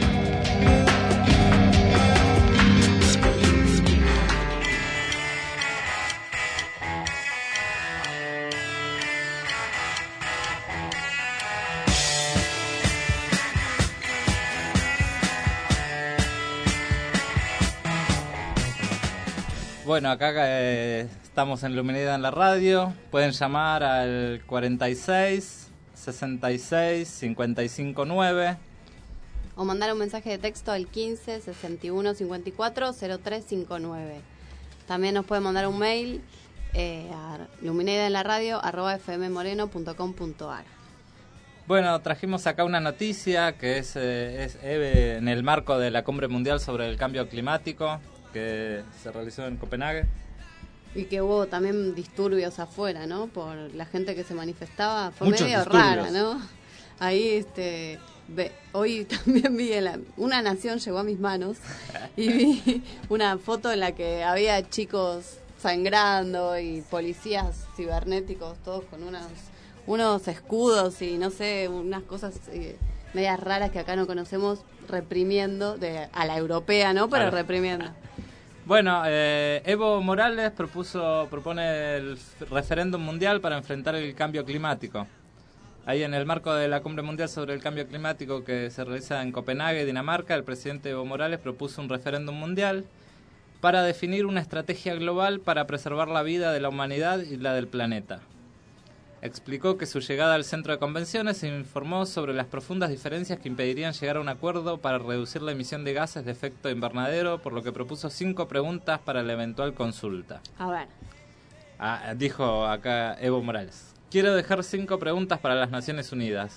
Bueno, acá estamos en Luminaria en la radio. Pueden llamar al 46 66 55 9. O mandar un mensaje de texto al 15 61 54 0359. También nos pueden mandar un mail a luminariaenlaradio@fmmoreno.com.ar. Bueno, trajimos acá una noticia que es en el marco de la Cumbre Mundial sobre el Cambio Climático que se realizó en Copenhague. Y que hubo también disturbios afuera, ¿no? Por la gente que se manifestaba. Fue Muchos medio disturbios. rara, ¿no? Ahí, hoy también vi Una Nación llegó a mis manos y vi una foto en la que había chicos sangrando y policías cibernéticos, todos con unos escudos y no sé, unas cosas medias raras que acá no conocemos, reprimiendo a la europea, ¿no? Pero reprimiendo. Bueno, Evo Morales propone el referéndum mundial para enfrentar el cambio climático. Ahí en el marco de la Cumbre Mundial sobre el Cambio Climático que se realiza en Copenhague, Dinamarca, el presidente Evo Morales propuso un referéndum mundial para definir una estrategia global para preservar la vida de la humanidad y la del planeta. Explicó que su llegada al centro de convenciones se informó sobre las profundas diferencias que impedirían llegar a un acuerdo para reducir la emisión de gases de efecto invernadero, por lo que propuso 5 preguntas para la eventual consulta. A ver. Dijo acá Evo Morales: quiero dejar 5 preguntas para las Naciones Unidas.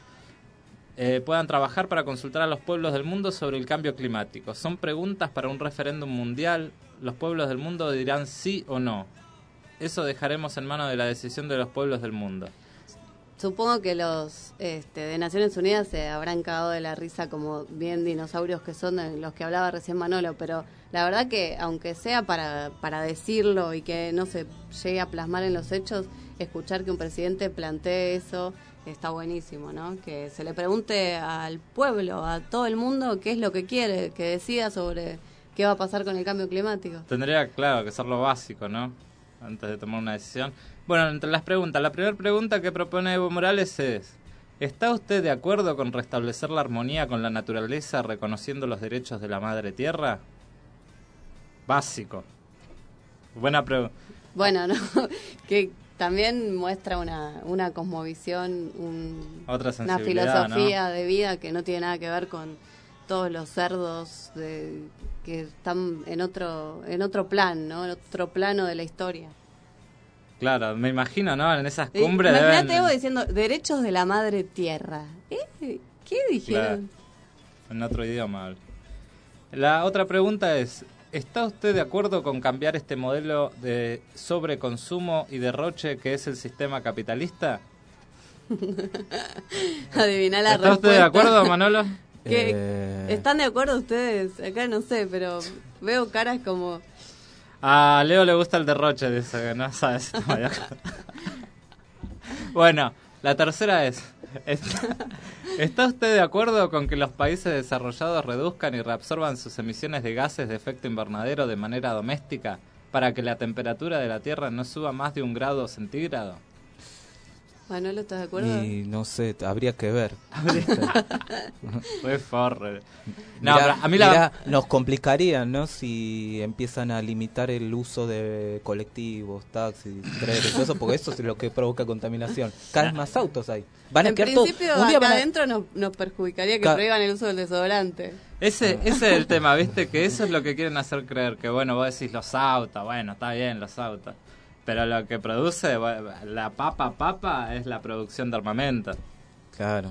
Puedan trabajar para consultar a los pueblos del mundo sobre el cambio climático. Son preguntas para un referéndum mundial. Los pueblos del mundo dirán sí o no. Eso dejaremos en manos de la decisión de los pueblos del mundo. Supongo que los de Naciones Unidas se habrán cagado de la risa como bien dinosaurios que son, de los que hablaba recién Manolo, pero la verdad que aunque sea para decirlo y que no se llegue a plasmar en los hechos, escuchar que un presidente plantee eso está buenísimo, ¿no? Que se le pregunte al pueblo, a todo el mundo, qué es lo que quiere, que decida sobre qué va a pasar con el cambio climático. Tendría, claro, que ser lo básico, ¿no? Antes de tomar una decisión. Bueno, entre las preguntas, la primera pregunta que propone Evo Morales es: ¿está usted de acuerdo con restablecer la armonía con la naturaleza reconociendo los derechos de la madre tierra? Básico. Buena pregunta. Bueno, ¿no? Que también muestra una cosmovisión, otra una sensibilidad, filosofía, ¿no?, de vida que no tiene nada que ver con todos los cerdos que están en otro plan, ¿no? En otro plano de la historia. Claro, me imagino, ¿no? En esas cumbres imagínate Evo diciendo derechos de la madre tierra. ¿Qué dijeron? Claro, en otro idioma. La otra pregunta es: ¿está usted de acuerdo con cambiar este modelo de sobreconsumo y derroche que es el sistema capitalista? Adivina la respuesta. ¿Está usted de acuerdo, Manolo? ¿Están de acuerdo ustedes? Acá no sé, pero veo caras como... A Leo le gusta el derroche, dice que no sabes. Bueno, la tercera es: ¿Está usted de acuerdo con que los países desarrollados reduzcan y reabsorban sus emisiones de gases de efecto invernadero de manera doméstica para que la temperatura de la Tierra no suba más de 1 grado centígrado? Manolo, ¿estás de acuerdo? Y no sé, habría que ver. Fue forre. No, mirá, a mí nos complicarían, ¿no? Si empiezan a limitar el uso de colectivos, taxis, trenes, todo eso, porque eso es lo que provoca contaminación. Cada vez más autos hay. Van a en quedar principio, todos. Un día acá adentro nos perjudicaría que prohíban el uso del desodorante. Ese es el tema, ¿viste? Que eso es lo que quieren hacer creer. Que bueno, vos decís los autos, bueno, está bien los autos. Pero lo que produce la papa es la producción de armamento. Claro.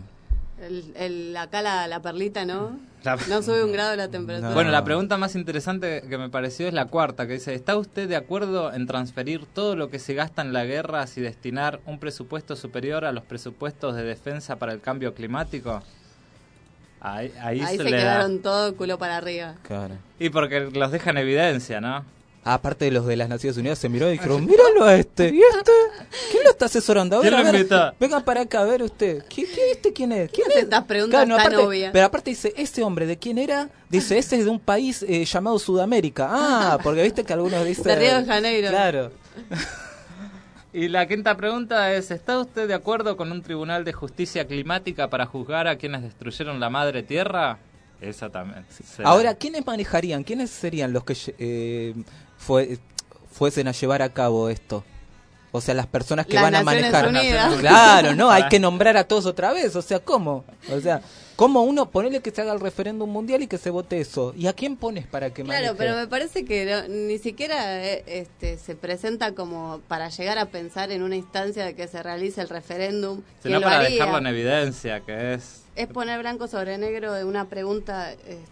Acá la perlita, ¿no? No sube 1 grado la temperatura. Bueno, la pregunta más interesante que me pareció es la cuarta, que dice: ¿está usted de acuerdo en transferir todo lo que se gasta en la guerra y destinar un presupuesto superior a los presupuestos de defensa para el cambio climático? Ahí se quedaron todo culo para arriba. Claro. Y porque los deja en evidencia, ¿no? Aparte de los de las Naciones Unidas, se miró y dijeron: míralo a este. ¿Y este? ¿Quién lo está asesorando? A ver, ¿Quién lo invita? Vengan para acá, a ver usted. ¿Quién es? ¿Quién es? Estas preguntas claro, tan obvias. Pero aparte dice: ¿ese hombre de quién era? Dice: ese es de un país llamado Sudamérica. Ah, porque viste que algunos dicen... De Río de Janeiro. Claro. Y la quinta pregunta es: ¿está usted de acuerdo con un tribunal de justicia climática para juzgar a quienes destruyeron la madre tierra? Esa también. Ahora, ¿quiénes manejarían? ¿Quiénes serían los que fuesen a llevar a cabo esto? O sea, las personas que van a manejar. Claro, no, hay que nombrar a todos otra vez. O sea, ¿cómo? O sea, ¿cómo uno ponerle que se haga el referéndum mundial y que se vote eso? ¿Y a quién pones para que maneje? Claro, pero me parece que ni siquiera se presenta como para llegar a pensar en una instancia de que se realice el referéndum. Sino para dejarlo en evidencia, que es poner blanco sobre negro de una pregunta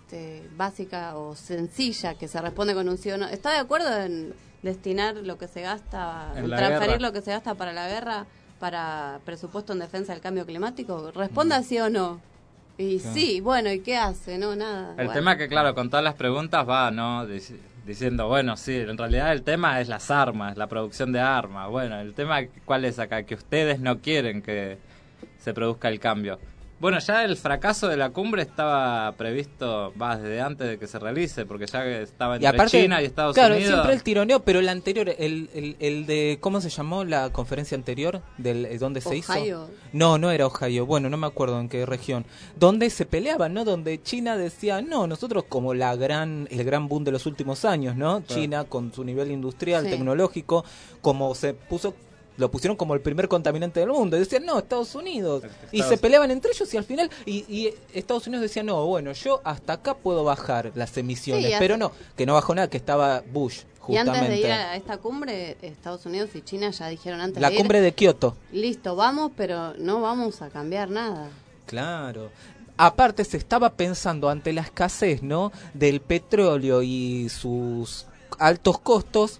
básica o sencilla que se responde con un sí o no. ¿Está de acuerdo en destinar lo que se gasta, transferir lo que se gasta para la guerra, para presupuesto en defensa del cambio climático? Responda sí o no. Y sí, bueno, ¿y qué hace? No, nada. El tema que, claro, con todas las preguntas va, ¿no? Diciendo, bueno, sí, en realidad el tema es las armas, la producción de armas. Bueno, el tema, ¿cuál es acá? Que ustedes no quieren que se produzca el cambio. Bueno, ya el fracaso de la cumbre estaba previsto desde antes de que se realice, porque ya estaba entre China y Estados Unidos. Claro, siempre el tironeo, pero el anterior, el de, ¿cómo se llamó la conferencia anterior? ¿Dónde se hizo? No era Ohio, bueno, no me acuerdo en qué región. Donde se peleaban, ¿no? Donde China decía, no, nosotros como el gran boom de los últimos años, ¿no? Claro. China con su nivel industrial, tecnológico, como se puso... Lo pusieron como el primer contaminante del mundo. Y decían, no, Estados Unidos. Y se peleaban entre ellos y al final... Y Estados Unidos decía, no, bueno, yo hasta acá puedo bajar las emisiones. Pero no, que no bajó nada, que estaba Bush, justamente. Y antes de ir a esta cumbre, Estados Unidos y China ya dijeron antes la cumbre de Kioto. Listo, vamos, pero no vamos a cambiar nada. Claro. Aparte se estaba pensando ante la escasez, ¿no? Del petróleo y sus altos costos...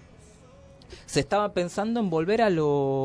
Se estaba pensando en volver a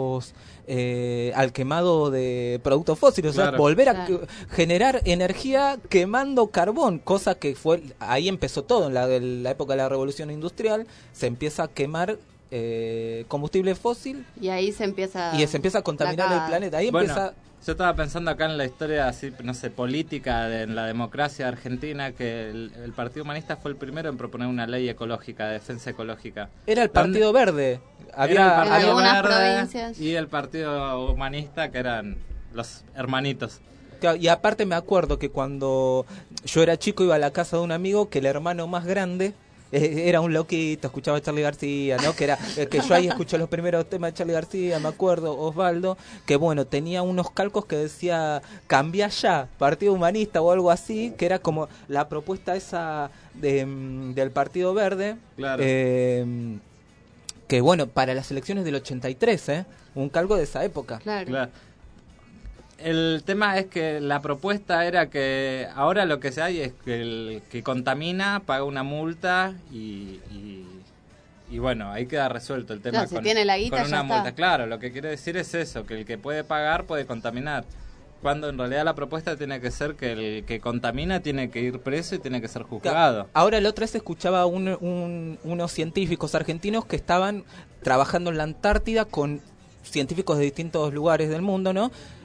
al quemado de productos fósiles, o sea, volver a generar energía quemando carbón, cosa que ahí empezó todo, en la época de la revolución industrial, se empieza a quemar combustible fósil. Y ahí se empieza a contaminar el planeta, ahí empieza... Yo estaba pensando acá en la historia, así, no sé, política en la democracia argentina, que el Partido Humanista fue el primero en proponer una ley ecológica, de defensa ecológica. Era el Partido Verde. Había en algunas provincias. Y el Partido Humanista, que eran los hermanitos. Y aparte me acuerdo que cuando yo era chico iba a la casa de un amigo que el hermano más grande... era un loquito, escuchaba a Charly García, ¿no? Que yo ahí escuché los primeros temas de Charly García, me acuerdo, Osvaldo, que bueno, tenía unos calcos que decía cambia ya, Partido Humanista o algo así, que era como la propuesta esa del Partido Verde, claro. Que bueno, para las elecciones del 83, un calco de esa época. Claro. El tema es que la propuesta era que ahora lo que se hay es que el que contamina paga una multa y bueno, ahí queda resuelto el tema. No, si tiene la guita, con una ya multa. está. Claro, lo que quiere decir es eso, que el que puede pagar puede contaminar. Cuando en realidad la propuesta tiene que ser que el que contamina tiene que ir preso y tiene que ser juzgado. Ahora la otra vez escuchaba unos científicos argentinos que estaban trabajando en la Antártida con científicos de distintos lugares del mundo, ¿no?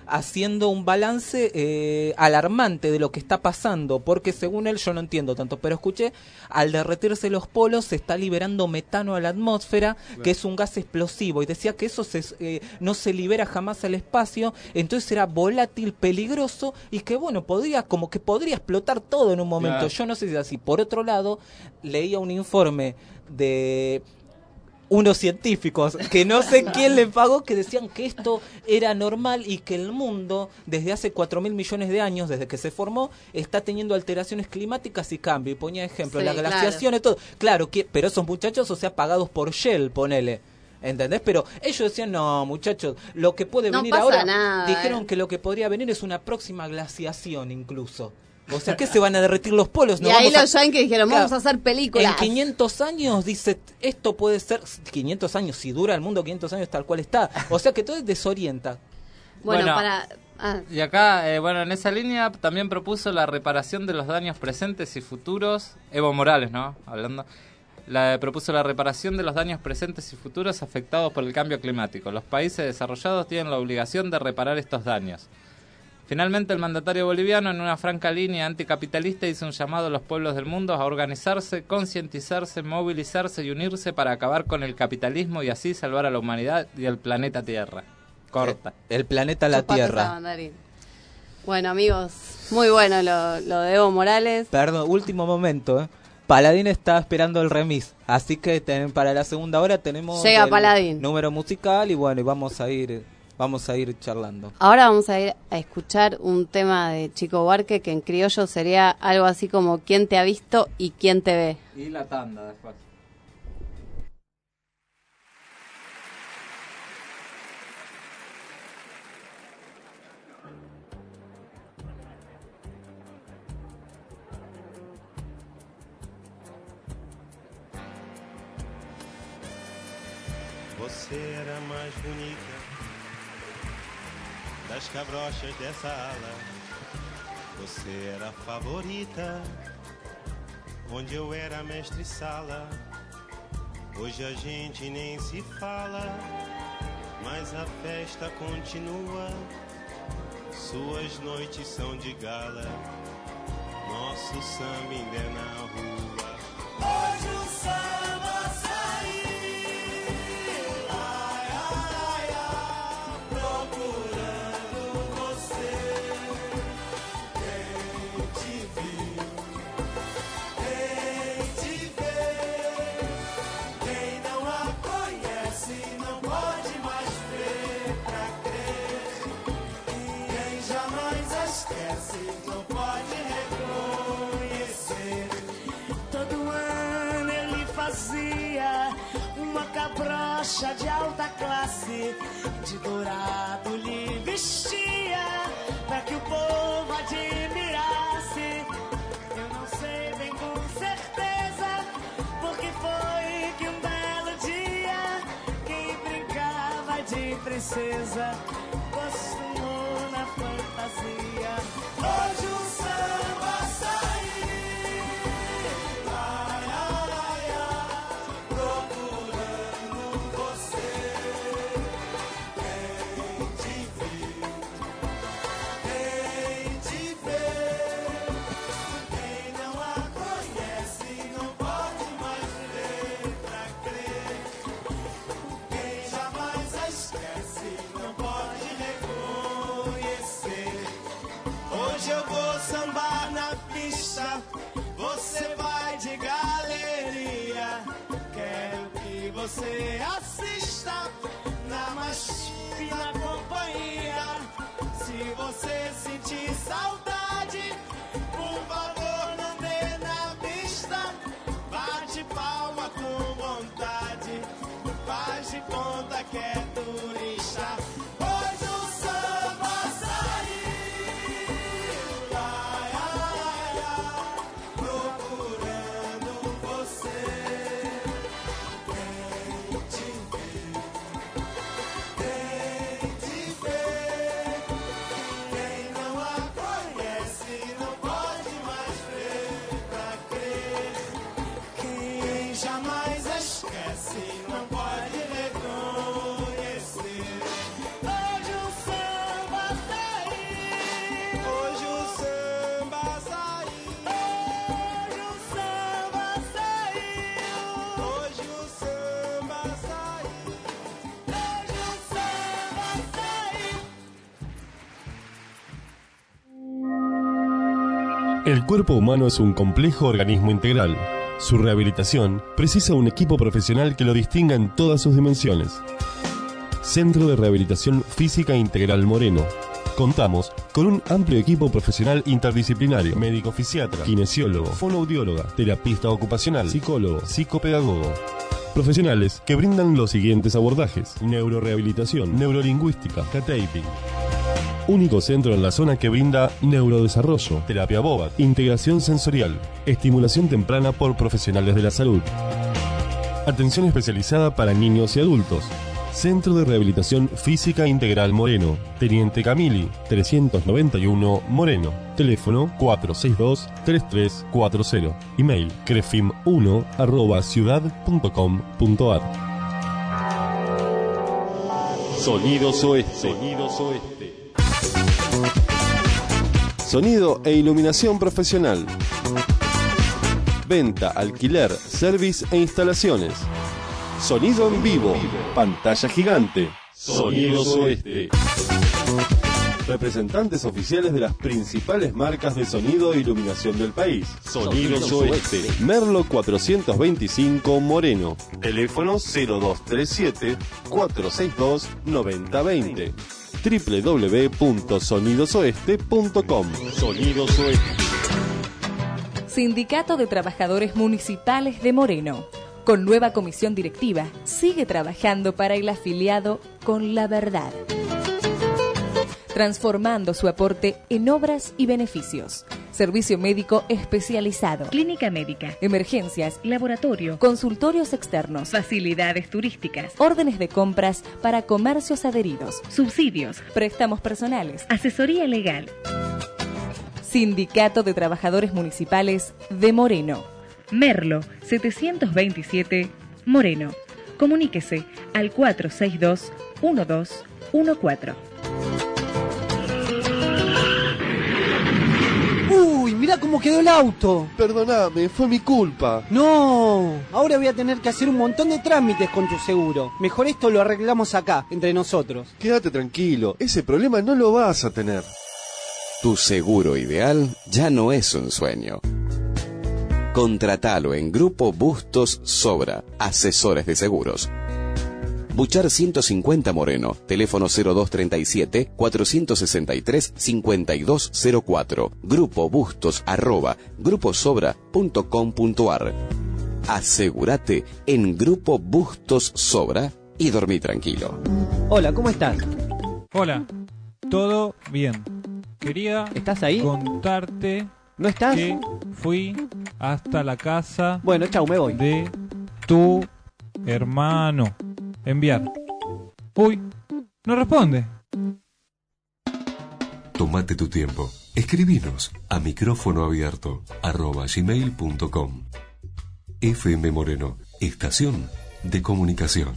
haciendo un balance alarmante de lo que está pasando, porque según él, yo no entiendo tanto, pero escuché, al derretirse los polos se está liberando metano a la atmósfera, que es un gas explosivo, y decía que eso no se libera jamás al espacio, entonces era volátil, peligroso, y que bueno, podría explotar todo en un momento. Claro. Yo no sé si es así. Por otro lado, leía un informe de unos científicos que no sé quién le pagó, que decían que esto era normal y que el mundo desde hace 4.000 millones de años, desde que se formó, está teniendo alteraciones climáticas y cambio. Y ponía ejemplo, la glaciación y todo. Claro, pero esos muchachos, o sea, pagados por Shell, ponele. ¿Entendés? Pero ellos decían, no, muchachos, lo que puede venir ahora, nada, dijeron que lo que podría venir es una próxima glaciación incluso. O sea, que se van a derretir los polos. Y ahí los yankees dijeron, vamos a hacer películas. En 500 años, dice, esto puede ser 500 años, si dura el mundo 500 años tal cual está. O sea, que todo desorienta. Bueno, y acá, en esa línea también propuso la reparación de los daños presentes y futuros. Evo Morales, ¿no? Hablando. Propuso la reparación de los daños presentes y futuros afectados por el cambio climático. Los países desarrollados tienen la obligación de reparar estos daños. Finalmente, el mandatario boliviano, en una franca línea anticapitalista, hizo un llamado a los pueblos del mundo a organizarse, concientizarse, movilizarse y unirse para acabar con el capitalismo y así salvar a la humanidad y el planeta Tierra. Corta. El planeta la Tierra. Bueno, amigos, muy bueno lo de Evo Morales. Perdón, último momento, Paladín está esperando el remis, así que para la segunda hora tenemos Llega Paladín. Número musical y bueno, vamos a ir charlando. Ahora vamos a ir a escuchar un tema de Chico Buarque que en criollo sería algo así como ¿quién te ha visto y quién te ve? Y la tanda después. Você era mais bonita das cabrochas dessa ala. Você era a favorita, onde eu era mestre-sala. Hoje a gente nem se fala, mas a festa continua. Suas noites são de gala, nosso samba ainda é na rua. Hoje o samba saiu. Não pode reconhecer. Todo ano ele fazia uma cabrocha de alta classe, de dourado lhe vestia, pra que o povo admirasse. Eu não sei bem com certeza, porque foi que um belo dia quem brincava de princesa costumou na fantasia. Hoje o samba saiu, ai, ai, ai, procurando você. Quem te viu, quem te vê, quem não a conhece não pode mais ver pra crer. Quem jamais a esquece não pode reconhecer. Hoje eu vou sambar na pista, você vai de galeria. Quero que você assista na mais fina companhia. Se você sentir saudade, por favor não dê na vista. Bate palma com vontade, faz de conta que é turista. Hoje o samba saiu. Jamais esquece, não pode reconhecer. Hoje o samba El cuerpo humano es un complejo organismo integral. Su rehabilitación precisa un equipo profesional que lo distinga en todas sus dimensiones. Centro de Rehabilitación Física Integral Moreno. Contamos con un amplio equipo profesional interdisciplinario: médico fisiatra, kinesiólogo, fonoaudióloga, terapista ocupacional, psicólogo, psicopedagogo. Profesionales que brindan los siguientes abordajes: neurorehabilitación, neurolingüística, K-taping. Único centro en la zona que brinda neurodesarrollo, terapia BOBAT, integración sensorial, estimulación temprana por profesionales de la salud. Atención especializada para niños y adultos. Centro de Rehabilitación Física Integral Moreno, Teniente Camili, 391 Moreno. Teléfono 462-3340. Email crefim1@ciudad.com.ar. Sonidos Oeste. Sonidos Oeste. Sonido e iluminación profesional. Venta, alquiler, service e instalaciones. Sonido en vivo. Pantalla gigante. Sonidos Oeste. Representantes oficiales de las principales marcas de sonido e iluminación del país. Sonidos Oeste. Merlo 425 Moreno. Teléfono 0237-462-9020. www.sonidosoeste.com. Sonidos Oeste. Sindicato de Trabajadores Municipales de Moreno. Con nueva comisión directiva, sigue trabajando para el afiliado con la verdad, transformando su aporte en obras y beneficios. Servicio médico especializado, clínica médica, emergencias, laboratorio, consultorios externos, facilidades turísticas, órdenes de compras para comercios adheridos, subsidios, préstamos personales, asesoría legal. Sindicato de Trabajadores Municipales de Moreno. Merlo 727 Moreno. Comuníquese al 462-1214. Uy, mirá cómo quedó el auto. Perdóname, fue mi culpa. No, ahora voy a tener que hacer un montón de trámites con tu seguro. Mejor esto lo arreglamos acá, entre nosotros. Quédate tranquilo, ese problema no lo vas a tener. Tu seguro ideal ya no es un sueño. Contratalo en Grupo Bustos Sobra, asesores de seguros. Buchar 150 Moreno, teléfono 0237-463-5204, Grupo Bustos @gruposobra.com.ar. Asegúrate en Grupo Bustos Sobra y dormí tranquilo. Hola, ¿cómo estás? Hola, todo bien. Quería ¿Estás ahí? Contarte. ¿No estás? Que fui hasta la casa. Bueno, chau, me voy. De tu hermano. Enviar. Uy, no responde. Tómate tu tiempo. Escribinos a micrófonoabierto@gmail.com. FM Moreno, estación de comunicación.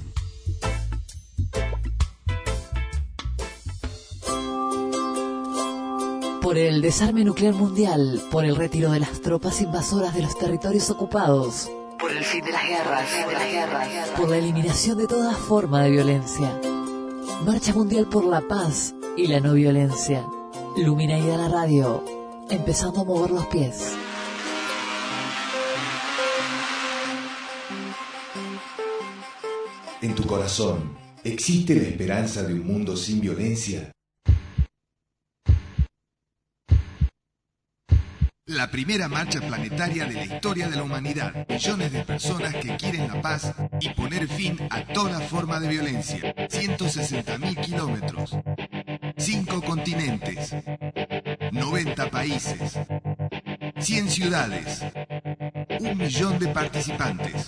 Por el desarme nuclear mundial, por el retiro de las tropas invasoras de los territorios ocupados, por el fin de las guerras, por la eliminación de toda forma de violencia. Marcha Mundial por la Paz y la No Violencia. Lumina y da la radio, empezando a mover los pies. En tu corazón, ¿existe la esperanza de un mundo sin violencia? La primera marcha planetaria de la historia de la humanidad. Millones de personas que quieren la paz y poner fin a toda forma de violencia. 160.000 kilómetros. 5 continentes. 90 países. 100 ciudades. 1 millón de participantes.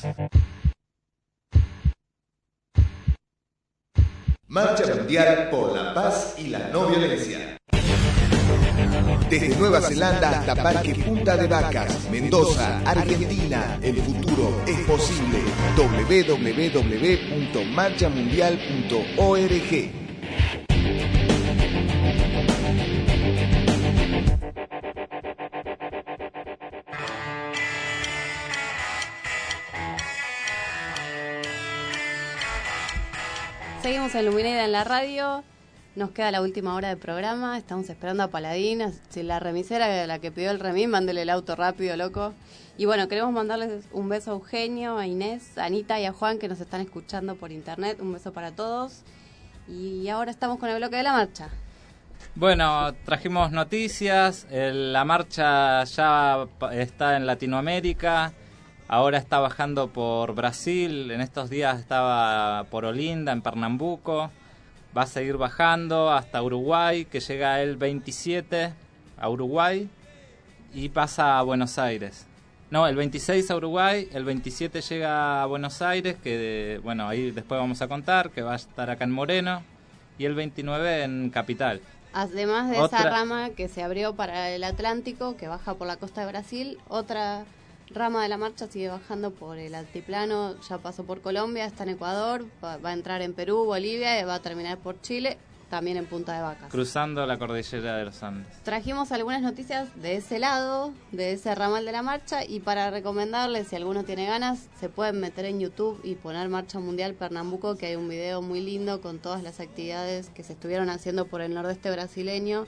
Marcha Mundial por la Paz y la No Violencia. Desde Nueva Zelanda hasta Parque Punta de Vacas, Mendoza, Argentina, el futuro es posible. www.marchamundial.org. Seguimos en Luminaida en la radio. Nos queda la última hora del programa, estamos esperando a Paladín, si la remisera, la que pidió el remis, mándele el auto rápido, loco. Y bueno, queremos mandarles un beso a Eugenio, a Inés, a Anita y a Juan, que nos están escuchando por internet. Un beso para todos. Y ahora estamos con el bloque de la marcha. Bueno, trajimos noticias, la marcha ya está en Latinoamérica, ahora está bajando por Brasil, en estos días estaba por Olinda, en Pernambuco, va a seguir bajando hasta Uruguay, que llega el 27 a Uruguay y pasa a Buenos Aires. No, el 26 a Uruguay, el 27 llega a Buenos Aires, que bueno, ahí después vamos a contar, que va a estar acá en Moreno, y el 29 en Capital. Además de esa rama que se abrió para el Atlántico, que baja por la costa de Brasil, otra rama de la marcha sigue bajando por el altiplano, ya pasó por Colombia, está en Ecuador, va a entrar en Perú, Bolivia y va a terminar por Chile, también en Punta de Vacas. Cruzando la cordillera de los Andes. Trajimos algunas noticias de ese lado, de ese ramal de la marcha, y para recomendarles, si alguno tiene ganas, se pueden meter en YouTube y poner Marcha Mundial Pernambuco, que hay un video muy lindo con todas las actividades que se estuvieron haciendo por el nordeste brasileño,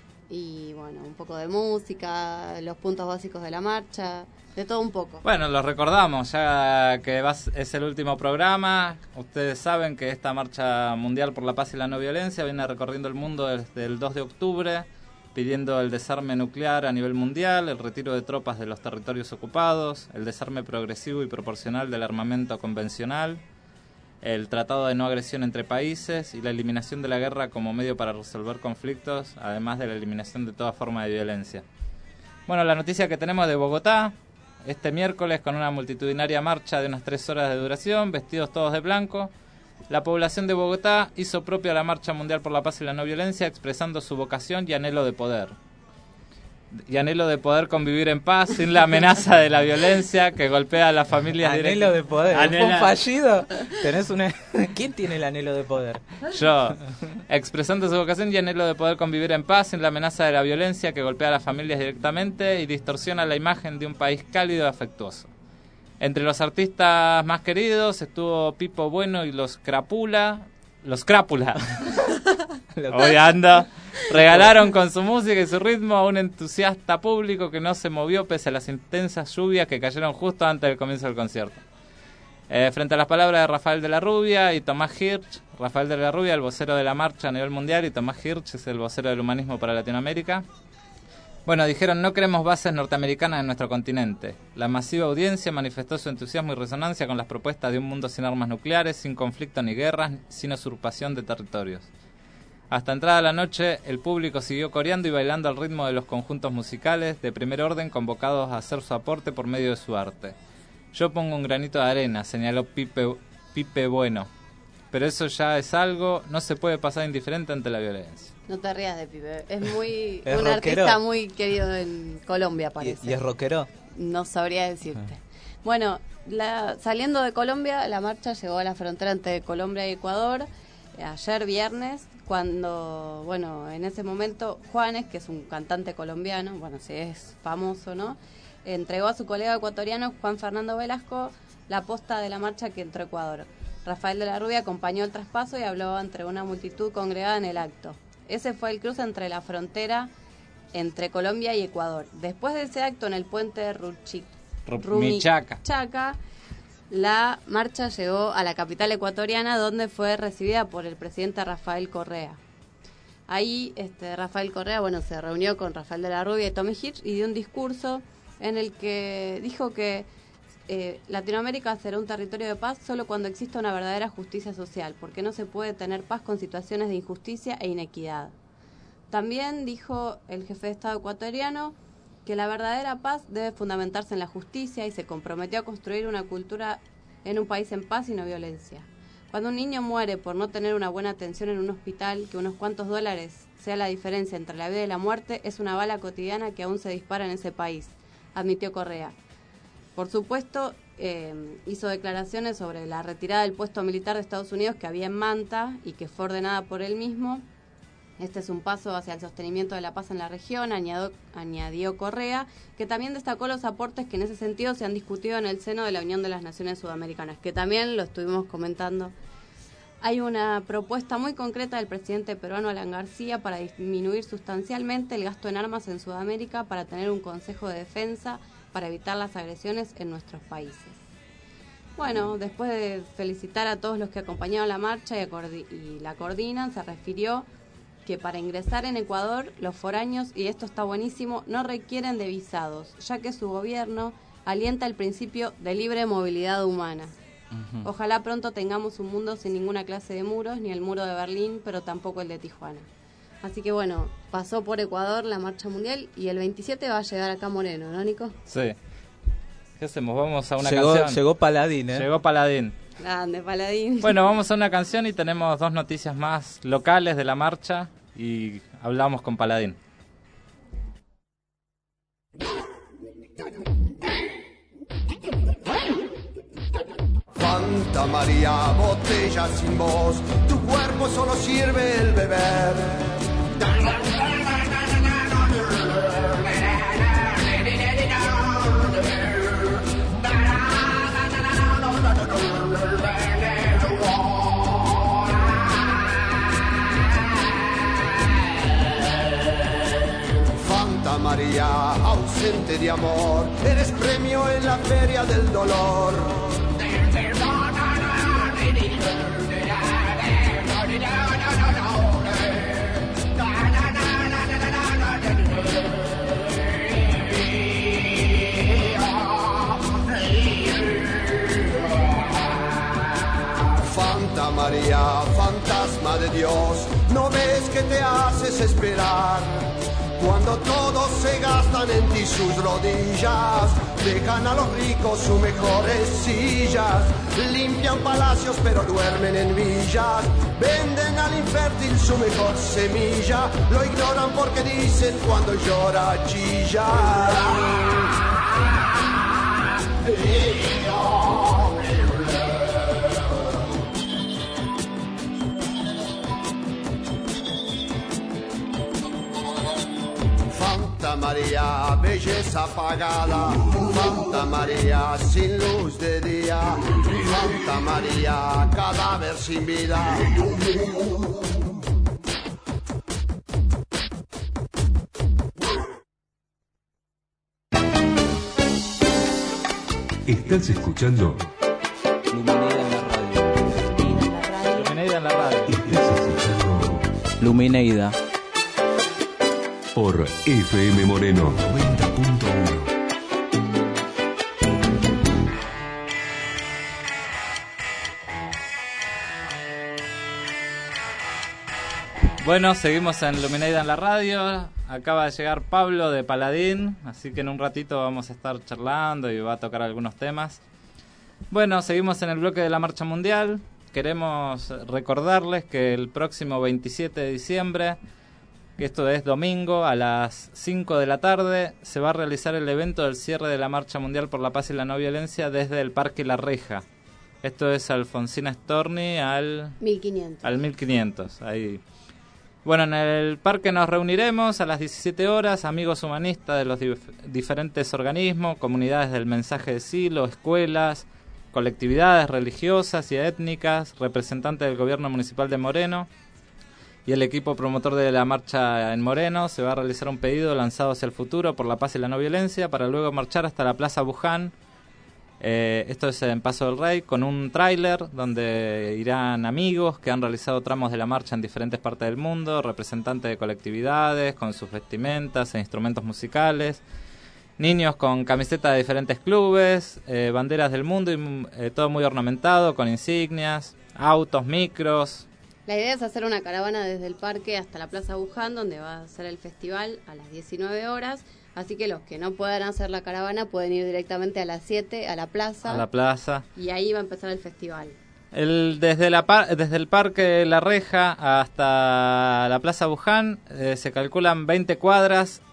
y bueno, un poco de música, los puntos básicos de la marcha, de todo un poco. Bueno, los recordamos, ya que es el último programa. Ustedes saben que esta Marcha Mundial por la Paz y la No Violencia viene recorriendo el mundo desde el 2 de octubre, pidiendo el desarme nuclear a nivel mundial, el retiro de tropas de los territorios ocupados, el desarme progresivo y proporcional del armamento convencional, el tratado de no agresión entre países y la eliminación de la guerra como medio para resolver conflictos, además de la eliminación de toda forma de violencia. Bueno, la noticia que tenemos de Bogotá, este miércoles con una multitudinaria marcha de unas 3 horas de duración, vestidos todos de blanco, la población de Bogotá hizo propia la Marcha Mundial por la Paz y la No Violencia, expresando su vocación y anhelo de poder. Y anhelo de poder convivir en paz sin la amenaza de la violencia que golpea a las familias. Anhelo de poder. ¿Fue un fallido? ¿Quién tiene el anhelo de poder? Yo. Expresando su vocación y anhelo de poder convivir en paz sin la amenaza de la violencia que golpea a las familias directamente y distorsiona la imagen de un país cálido y afectuoso. Entre los artistas más queridos estuvo Pipo Bueno y los Crápula. Hoy anda. Regalaron con su música y su ritmo a un entusiasta público que no se movió pese a las intensas lluvias que cayeron justo antes del comienzo del concierto. Frente a las palabras de Rafael de la Rubia y Tomás Hirsch, Rafael de la Rubia, el vocero de la marcha a nivel mundial, y Tomás Hirsch es el vocero del humanismo para Latinoamérica. Bueno, dijeron: no queremos bases norteamericanas en nuestro continente. La masiva audiencia manifestó su entusiasmo y resonancia con las propuestas de un mundo sin armas nucleares, sin conflicto ni guerras, sin usurpación de territorios. Hasta entrada la noche, el público siguió coreando y bailando al ritmo de los conjuntos musicales de primer orden convocados a hacer su aporte por medio de su arte. Yo pongo un granito de arena, señaló Pipe Bueno. Pero eso ya es algo, no se puede pasar indiferente ante la violencia. No te rías de Pipe, es un artista muy querido en Colombia, parece. ¿Y es rockero? No sabría decirte. Bueno, saliendo de Colombia, la marcha llegó a la frontera entre Colombia y Ecuador ayer viernes, cuando, bueno, en ese momento Juanes, que es un cantante colombiano, bueno, si es famoso, ¿no?, entregó a su colega ecuatoriano Juan Fernando Velasco la posta de la marcha que entró a Ecuador. Rafael de la Rubia acompañó el traspaso y habló entre una multitud congregada en el acto. Ese fue el cruce entre la frontera entre Colombia y Ecuador. Después de ese acto en el puente de Rumichaca, la marcha llegó a la capital ecuatoriana, donde fue recibida por el presidente Rafael Correa. Ahí Rafael Correa, bueno, se reunió con Rafael de la Rubia y Tommy Hirsch y dio un discurso en el que dijo que Latinoamérica será un territorio de paz solo cuando exista una verdadera justicia social, porque no se puede tener paz con situaciones de injusticia e inequidad. También dijo el jefe de Estado ecuatoriano que la verdadera paz debe fundamentarse en la justicia y se comprometió a construir una cultura en un país en paz y no violencia. Cuando un niño muere por no tener una buena atención en un hospital, que unos cuantos dólares sea la diferencia entre la vida y la muerte, es una bala cotidiana que aún se dispara en ese país, admitió Correa. Por supuesto, hizo declaraciones sobre la retirada del puesto militar de Estados Unidos que había en Manta y que fue ordenada por él mismo. Este es un paso hacia el sostenimiento de la paz en la región, añadió Correa, que también destacó los aportes que en ese sentido se han discutido en el seno de la Unión de las Naciones Sudamericanas, que también lo estuvimos comentando Hay una propuesta muy concreta del presidente peruano Alan García para disminuir sustancialmente el gasto en armas en Sudamérica para tener un Consejo de Defensa para evitar las agresiones en nuestros países. Bueno, después de felicitar a todos los que acompañaron la marcha y la coordinan, se refirió que para ingresar en Ecuador los foráneos, y esto está buenísimo, no requieren de visados, ya que su gobierno alienta el principio de libre movilidad humana. Ojalá pronto tengamos un mundo sin ninguna clase de muros, ni el muro de Berlín, pero tampoco el de Tijuana. Así que bueno, pasó por Ecuador la marcha mundial y el 27 va a llegar acá Moreno, ¿no, Nico? Sí. ¿Qué hacemos? Vamos a una canción. Llegó Paladín, Llegó Paladín. Grande, Paladín. Bueno, vamos a una canción y tenemos 2 noticias más locales de la marcha y hablamos con Paladín. Fanta María, botella sin voz, tu cuerpo solo sirve el beber. Fanta María, ausente de amor, eres premio en la feria del dolor. Fanta María, fantasma de Dios, ¿no ves que te haces esperar? Cuando todos se gastan en ti sus rodillas, dejan a los ricos sus mejores sillas, limpian palacios pero duermen en villas, venden al infértil su mejor semilla, lo ignoran porque dicen cuando llora chilla. Fanta María, belleza apagada, Fanta María, sin luz de día, Fanta María, cadáver sin vida. Estás escuchando Lumineida en la radio. Estás escuchando Lumineida. Por FM Moreno 90.1. Bueno, seguimos en Lumineida en la radio. Acaba de llegar Pablo de Paladín, así que en un ratito vamos a estar charlando y va a tocar algunos temas. Bueno, seguimos en el bloque de la Marcha Mundial. Queremos recordarles que el próximo 27 de diciembre, que esto es domingo, a las 5 de la tarde, se va a realizar el evento del cierre de la Marcha Mundial por la Paz y la No Violencia desde el Parque La Reja. Esto es Alfonsina Storni al 1500. Al 1500, ahí. Bueno, en el parque nos reuniremos a las 17 horas, amigos humanistas de los diferentes organismos, comunidades del mensaje de Silo, escuelas, colectividades religiosas y étnicas, representantes del gobierno municipal de Moreno y el equipo promotor de la marcha en Moreno. Se va a realizar un pedido lanzado hacia el futuro por la paz y la no violencia para luego marchar hasta la Plaza Buján. Esto es en Paso del Rey, con un tráiler donde irán amigos que han realizado tramos de la marcha en diferentes partes del mundo, representantes de colectividades con sus vestimentas e instrumentos musicales, niños con camisetas de diferentes clubes, banderas del mundo y todo muy ornamentado con insignias, autos, micros. La idea es hacer una caravana desde el parque hasta la Plaza Buján, donde va a ser el festival a las 19 horas. Así que los que no puedan hacer la caravana pueden ir directamente a las 7 a la plaza. A la plaza. Y ahí va a empezar el festival. Desde el Parque La Reja hasta la Plaza Buján se calculan 20 cuadras.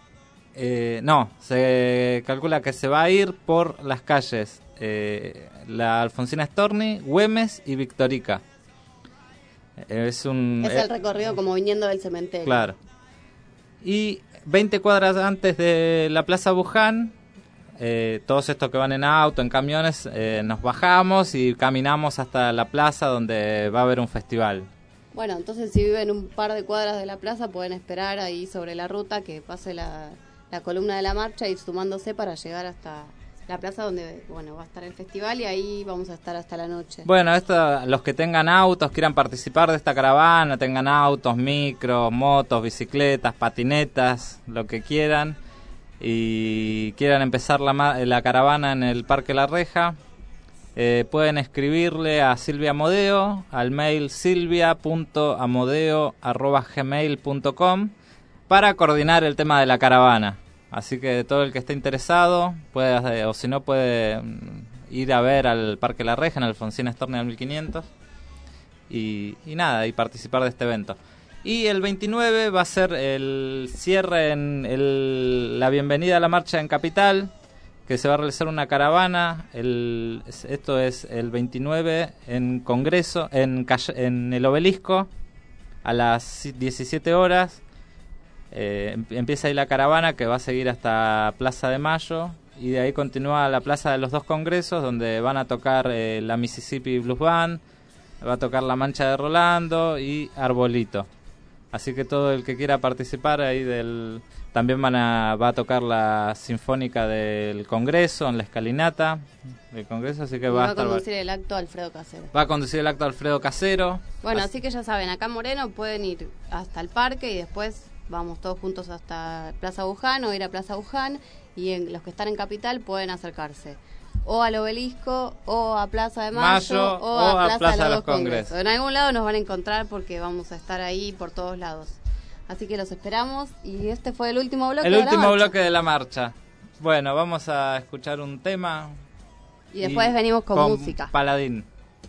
Se calcula que se va a ir por las calles la Alfonsina Storni, Güemes y Victorica. Es el recorrido como viniendo del cementerio. Claro. Y 20 cuadras antes de la Plaza Buján todos estos que van en auto, en camiones, nos bajamos y caminamos hasta la plaza donde va a haber un festival. Bueno, entonces si viven un par de cuadras de la plaza pueden esperar ahí sobre la ruta que pase la columna de la marcha, ir sumándose para llegar hasta la plaza donde va a estar el festival, y ahí vamos a estar hasta la noche. Bueno, los que tengan autos, quieran participar de esta caravana, tengan autos, micros, motos, bicicletas, patinetas, lo que quieran, y quieran empezar la caravana en el Parque La Reja, pueden escribirle a Silvia Amodeo al mail silvia.amodeo@gmail.com para coordinar el tema de la caravana. Así que todo el que esté interesado puede, o si no, puede ir a ver al Parque La Reja en Alfonsín Storni al 1500 y participar de este evento. Y el 29 va a ser el cierre la bienvenida a la marcha en Capital, que se va a realizar una caravana. Esto es el 29 en Congreso, en el Obelisco, a las 17 horas. Empieza ahí la caravana que va a seguir hasta Plaza de Mayo, y de ahí continúa a la Plaza de los Dos Congresos, donde van a tocar la Mississippi Blues Band, va a tocar La Mancha de Rolando y Arbolito. Así que todo el que quiera participar ahí también va a tocar la Sinfónica del Congreso en la escalinata del Congreso, así que va a conducir el acto Alfredo Casero. Va a conducir el acto Alfredo Casero. Bueno, así que ya saben, acá en Moreno pueden ir hasta el parque y después vamos todos juntos hasta Plaza Buján o ir a Plaza Buján, y los que están en Capital pueden acercarse o al Obelisco o a Plaza de Mayo o a Plaza de los Congresos. En algún lado nos van a encontrar porque vamos a estar ahí por todos lados. Así que los esperamos, y este fue el último bloque de la marcha. Bueno, vamos a escuchar un tema y después venimos con música. Paladín.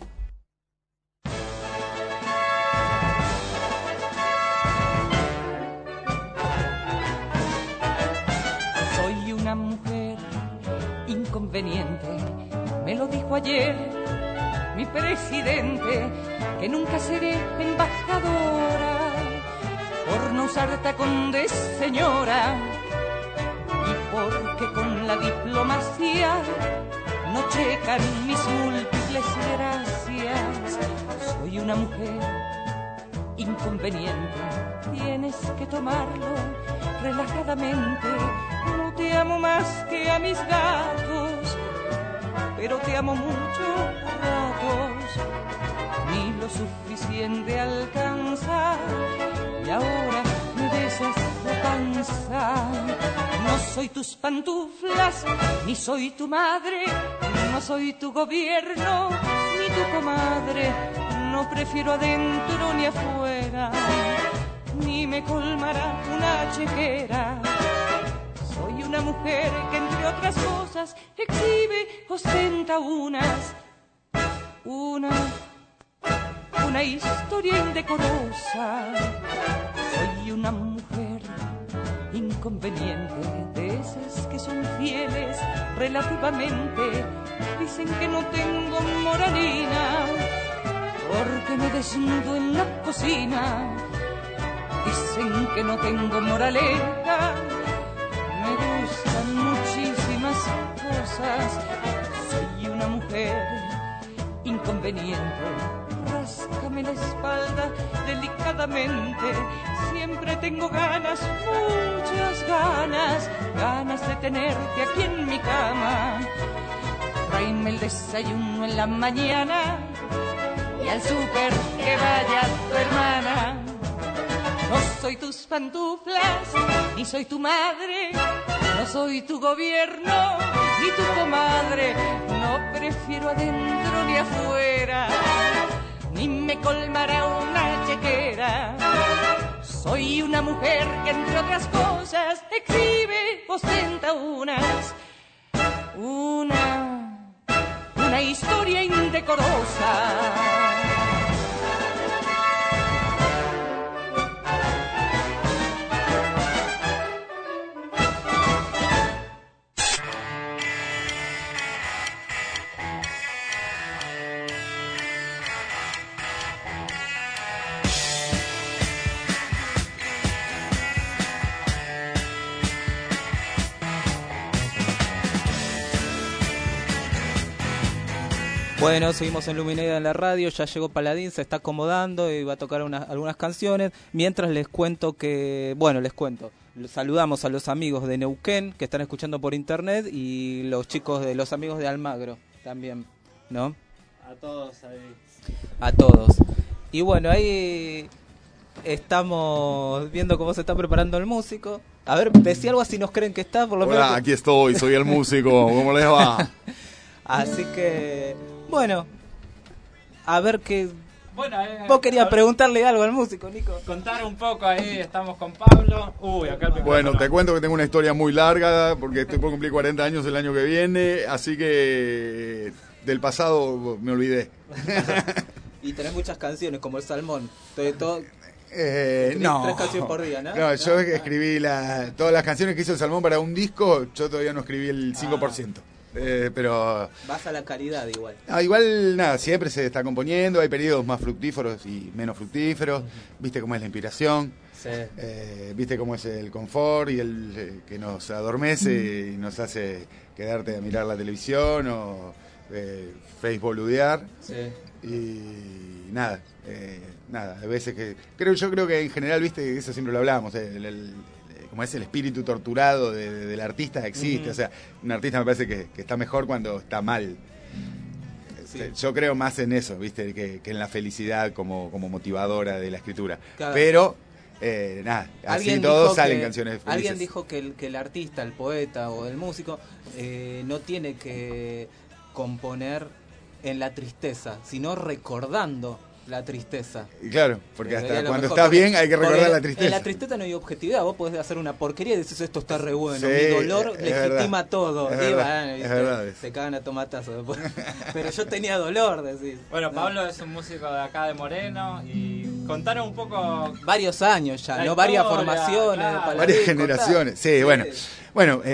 Una mujer inconveniente, me lo dijo ayer mi presidente, que nunca seré embajadora por no usar tacón de señora, y porque con la diplomacia no checan mis múltiples gracias. Soy una mujer inconveniente, tienes que tomarlo relajadamente. No te amo más que a mis gatos, pero te amo mucho a ratos. Ni lo suficiente alcanza, y ahora me besas la panza. No soy tus pantuflas, ni soy tu madre, no soy tu gobierno, ni tu comadre. No prefiero adentro ni afuera, ni me colmará una chequera. Soy una mujer que, entre otras cosas, exhibe, ostenta una historia indecorosa. Soy una mujer inconveniente, de esas que son fieles relativamente. Dicen que no tengo moralina porque me desnudo en la cocina. Dicen que no tengo moraleja, me gustan muchísimas cosas. Soy una mujer inconveniente, ráscame la espalda delicadamente. Siempre tengo ganas, muchas ganas de tenerte aquí en mi cama. Tráeme el desayuno en la mañana y al súper que vaya tu hermana. No soy tus pantuflas, ni soy tu madre, no soy tu gobierno, ni tu comadre. No prefiero adentro ni afuera, ni me colmará una chequera. Soy una mujer que, entre otras cosas, exhibe, ostenta una historia indecorosa. Bueno, seguimos en Luminaria en la radio, ya llegó Paladín, se está acomodando y va a tocar algunas canciones. Mientras les cuento saludamos a los amigos de Neuquén que están escuchando por internet y los chicos de los amigos de Almagro también, ¿no? A todos ahí. A todos. Y bueno, ahí estamos viendo cómo se está preparando el músico. A ver, decía algo así, nos creen que está, por lo menos. Hola, aquí estoy, soy el músico, ¿cómo les va? Así que, bueno, a ver qué... Bueno, vos querías preguntarle algo al músico, Nico. Contar un poco ahí, estamos con Pablo. Acá el Bueno, te cuento que tengo una historia muy larga porque estoy por cumplir 40 años el año que viene, así que del pasado me olvidé. Y tenés muchas canciones, como el Salmón. No. 3 canciones por día, ¿no? No, yo escribí todas las canciones que hizo el Salmón para un disco, yo todavía no escribí el 5%. Pero vas a la calidad igual. Igual nada, siempre se está componiendo, hay periodos más fructíferos y menos fructíferos, viste cómo es la inspiración, sí. Viste cómo es el confort y el que nos adormece y nos hace quedarte a mirar la televisión o face boludear, sí. Y nada, a veces yo creo que en general, viste, eso siempre lo hablamos, como es el espíritu torturado del artista existe, o sea, un artista me parece que está mejor cuando está mal. Sí. Yo creo más en eso, viste, que en la felicidad como motivadora de la escritura. Claro. Pero así todos salen canciones felices. Alguien dijo que el artista, el poeta o el músico no tiene que componer en la tristeza, sino recordando la tristeza. Y claro, porque hasta cuando estás bien hay que recordar la tristeza. En la tristeza no hay objetividad, vos podés hacer una porquería y decís esto está re bueno, sí, mi dolor legitima todo. Es verdad. Se cagan a tomatazos después. Pero yo tenía dolor, decís. Bueno, Pablo es un músico de acá de Moreno y contaron un poco... Varios años ya, ¿no? Varias formaciones. Claro. Varias generaciones, sí, bueno. Bueno,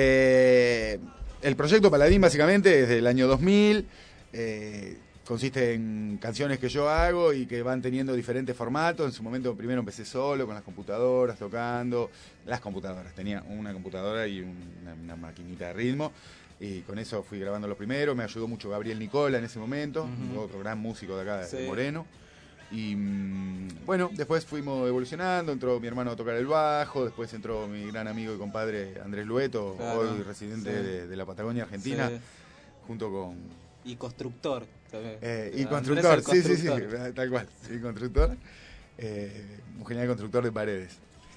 el proyecto Paladín básicamente es del año 2000, consiste en canciones que yo hago y que van teniendo diferentes formatos. En su momento primero empecé solo con las computadoras, tocando. Tenía una computadora y una maquinita de ritmo. Y con eso fui grabando lo primero. Me ayudó mucho Gabriel Nicola en ese momento, otro gran músico de acá de Moreno. Y bueno, después fuimos evolucionando, entró mi hermano a tocar el bajo, después entró mi gran amigo y compadre Andrés Lueto, hoy residente de la Patagonia Argentina, junto con... Y constructor también. Y constructor, sí, tal cual. Sí, constructor. Un genial constructor de paredes.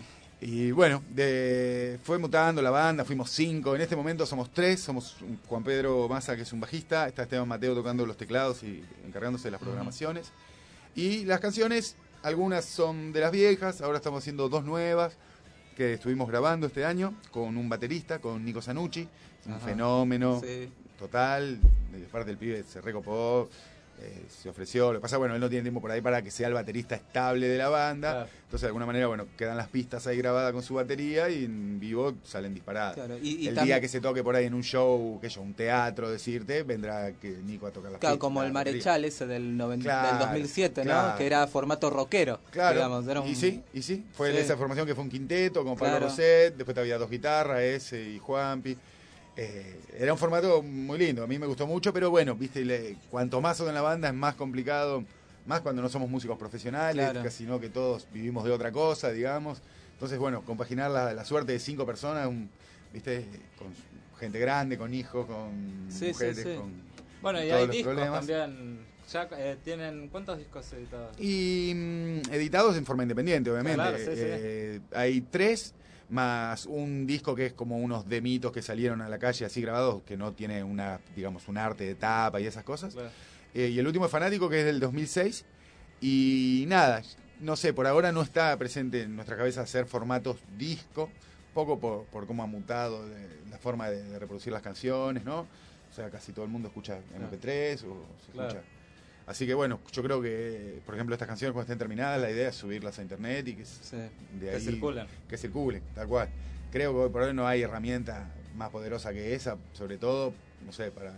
Y bueno, fue mutando la banda, fuimos 5. En este momento somos 3. Somos Juan Pedro Massa, que es un bajista. Está Esteban Mateo tocando los teclados y encargándose de las programaciones. Y las canciones, algunas son de las viejas. Ahora estamos haciendo 2 nuevas que estuvimos grabando este año con un baterista, con Nico Zanucci. Un fenómeno. Sí. Total, de parte del pibe se recopó, se ofreció. Lo que pasa, bueno, él no tiene tiempo por ahí para que sea el baterista estable de la banda. Claro. Entonces, de alguna manera, bueno, quedan las pistas ahí grabadas con su batería y en vivo salen disparadas. Claro. Y el día que se toque por ahí en un show, un teatro, decirte, vendrá Nico a tocar las pistas. Claro, como el Marechal ese del 2007, ¿no? Que era formato rockero. Claro, digamos, era y sí. Fue esa formación que fue un quinteto con Pablo Roset, después había 2 guitarras, ese y Juanpi. Era un formato muy lindo, a mí me gustó mucho, pero bueno, viste, cuanto más son en la banda es más complicado, más cuando no somos músicos profesionales, casi no que todos vivimos de otra cosa, digamos. Entonces, bueno, compaginar la suerte de 5 personas, viste, con gente grande, con hijos, con mujeres, con bueno, y todos hay los discos problemas. También. Ya tienen, ¿cuántos discos editados? Y editados en forma independiente, obviamente. Claro, sí. Hay 3. Más un disco que es como unos demitos que salieron a la calle así grabados, que no tiene un arte de tapa y esas cosas. Claro. Y el último es Fanático, que es del 2006. Y nada, no sé, por ahora no está presente en nuestra cabeza hacer formatos disco, poco por cómo ha mutado la forma de reproducir las canciones, ¿no? O sea, casi todo el mundo escucha MP3 o se escucha... Así que bueno, yo creo que, por ejemplo, estas canciones cuando estén terminadas, la idea es subirlas a internet y que circulen, tal cual. Creo que hoy por hoy no hay herramienta más poderosa que esa, sobre todo, no sé, para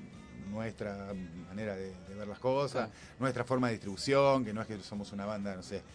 nuestra manera de ver las cosas, nuestra forma de distribución, que no es que somos una banda, no sé,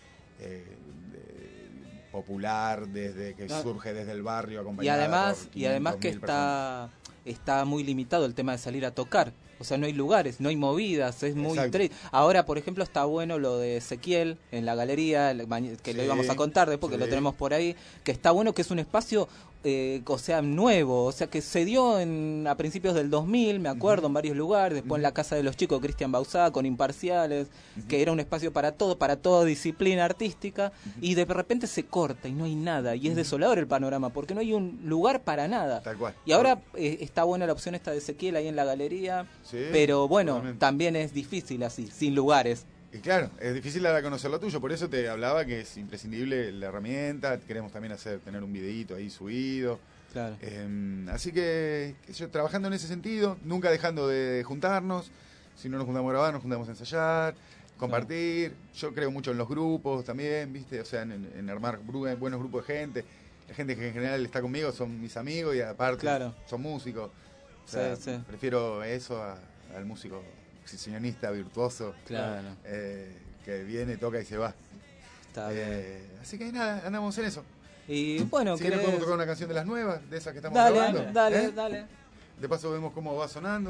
popular desde que surge desde el barrio acompañada y además que está muy limitado el tema de salir a tocar. O sea, no hay lugares, no hay movidas, es muy triste. Ahora, por ejemplo, está bueno lo de Ezequiel en la galería, que lo íbamos a contar después, que lo tenemos por ahí, que está bueno, que es un espacio, o sea, nuevo, o sea, que se dio a principios del 2000, me acuerdo, en varios lugares, después en la Casa de los Chicos, Cristian Bauzá, con Imparciales, que era un espacio para toda disciplina artística, y de repente se corta y no hay nada, y es desolador el panorama, porque no hay un lugar para nada. Tal cual. Y ahora está buena la opción esta de Ezequiel ahí en la galería, pero bueno, también es difícil así, sin lugares. Y claro, es difícil dar a conocer lo tuyo, por eso te hablaba que es imprescindible la herramienta, queremos también tener un videíto ahí subido. Claro. Así que yo trabajando en ese sentido, nunca dejando de juntarnos, si no nos juntamos a grabar, nos juntamos a ensayar, compartir. Claro. Yo creo mucho en los grupos también, ¿viste? O sea, en armar buenos grupos de gente. La gente que en general está conmigo son mis amigos y aparte son músicos. O sea, prefiero eso al músico exhibicionista, virtuoso, que viene, toca y se va. Está bien. Así que nada, andamos en eso. Y bueno, si podemos tocar una canción de las nuevas, de esas que estamos grabando. Dale. De paso vemos cómo va sonando.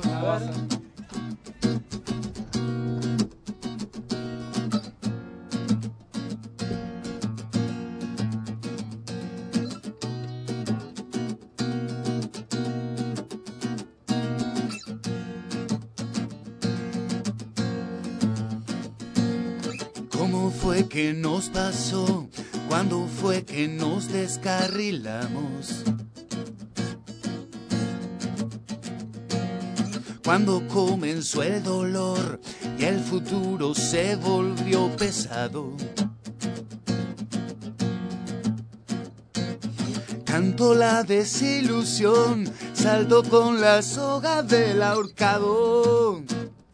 ¿Cómo fue que nos pasó? ¿Cuándo fue que nos descarrilamos? Cuando comenzó el dolor y el futuro se volvió pesado. Canto la desilusión, salto con la soga del ahorcado.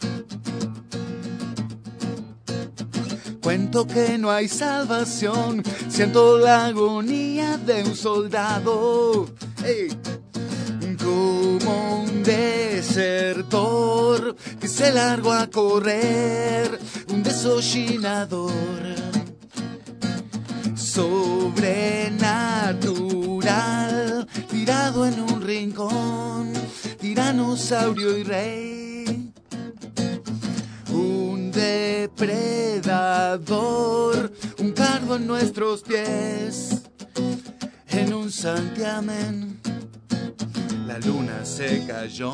Cuento que no hay salvación, siento la agonía de un soldado. Hey. Como un desertor que se largó a correr, un desollinador sobrenatural, tirado en un rincón, tiranosaurio y rey. Un depredador, un cardo en nuestros pies, en un santiamén. La luna se cayó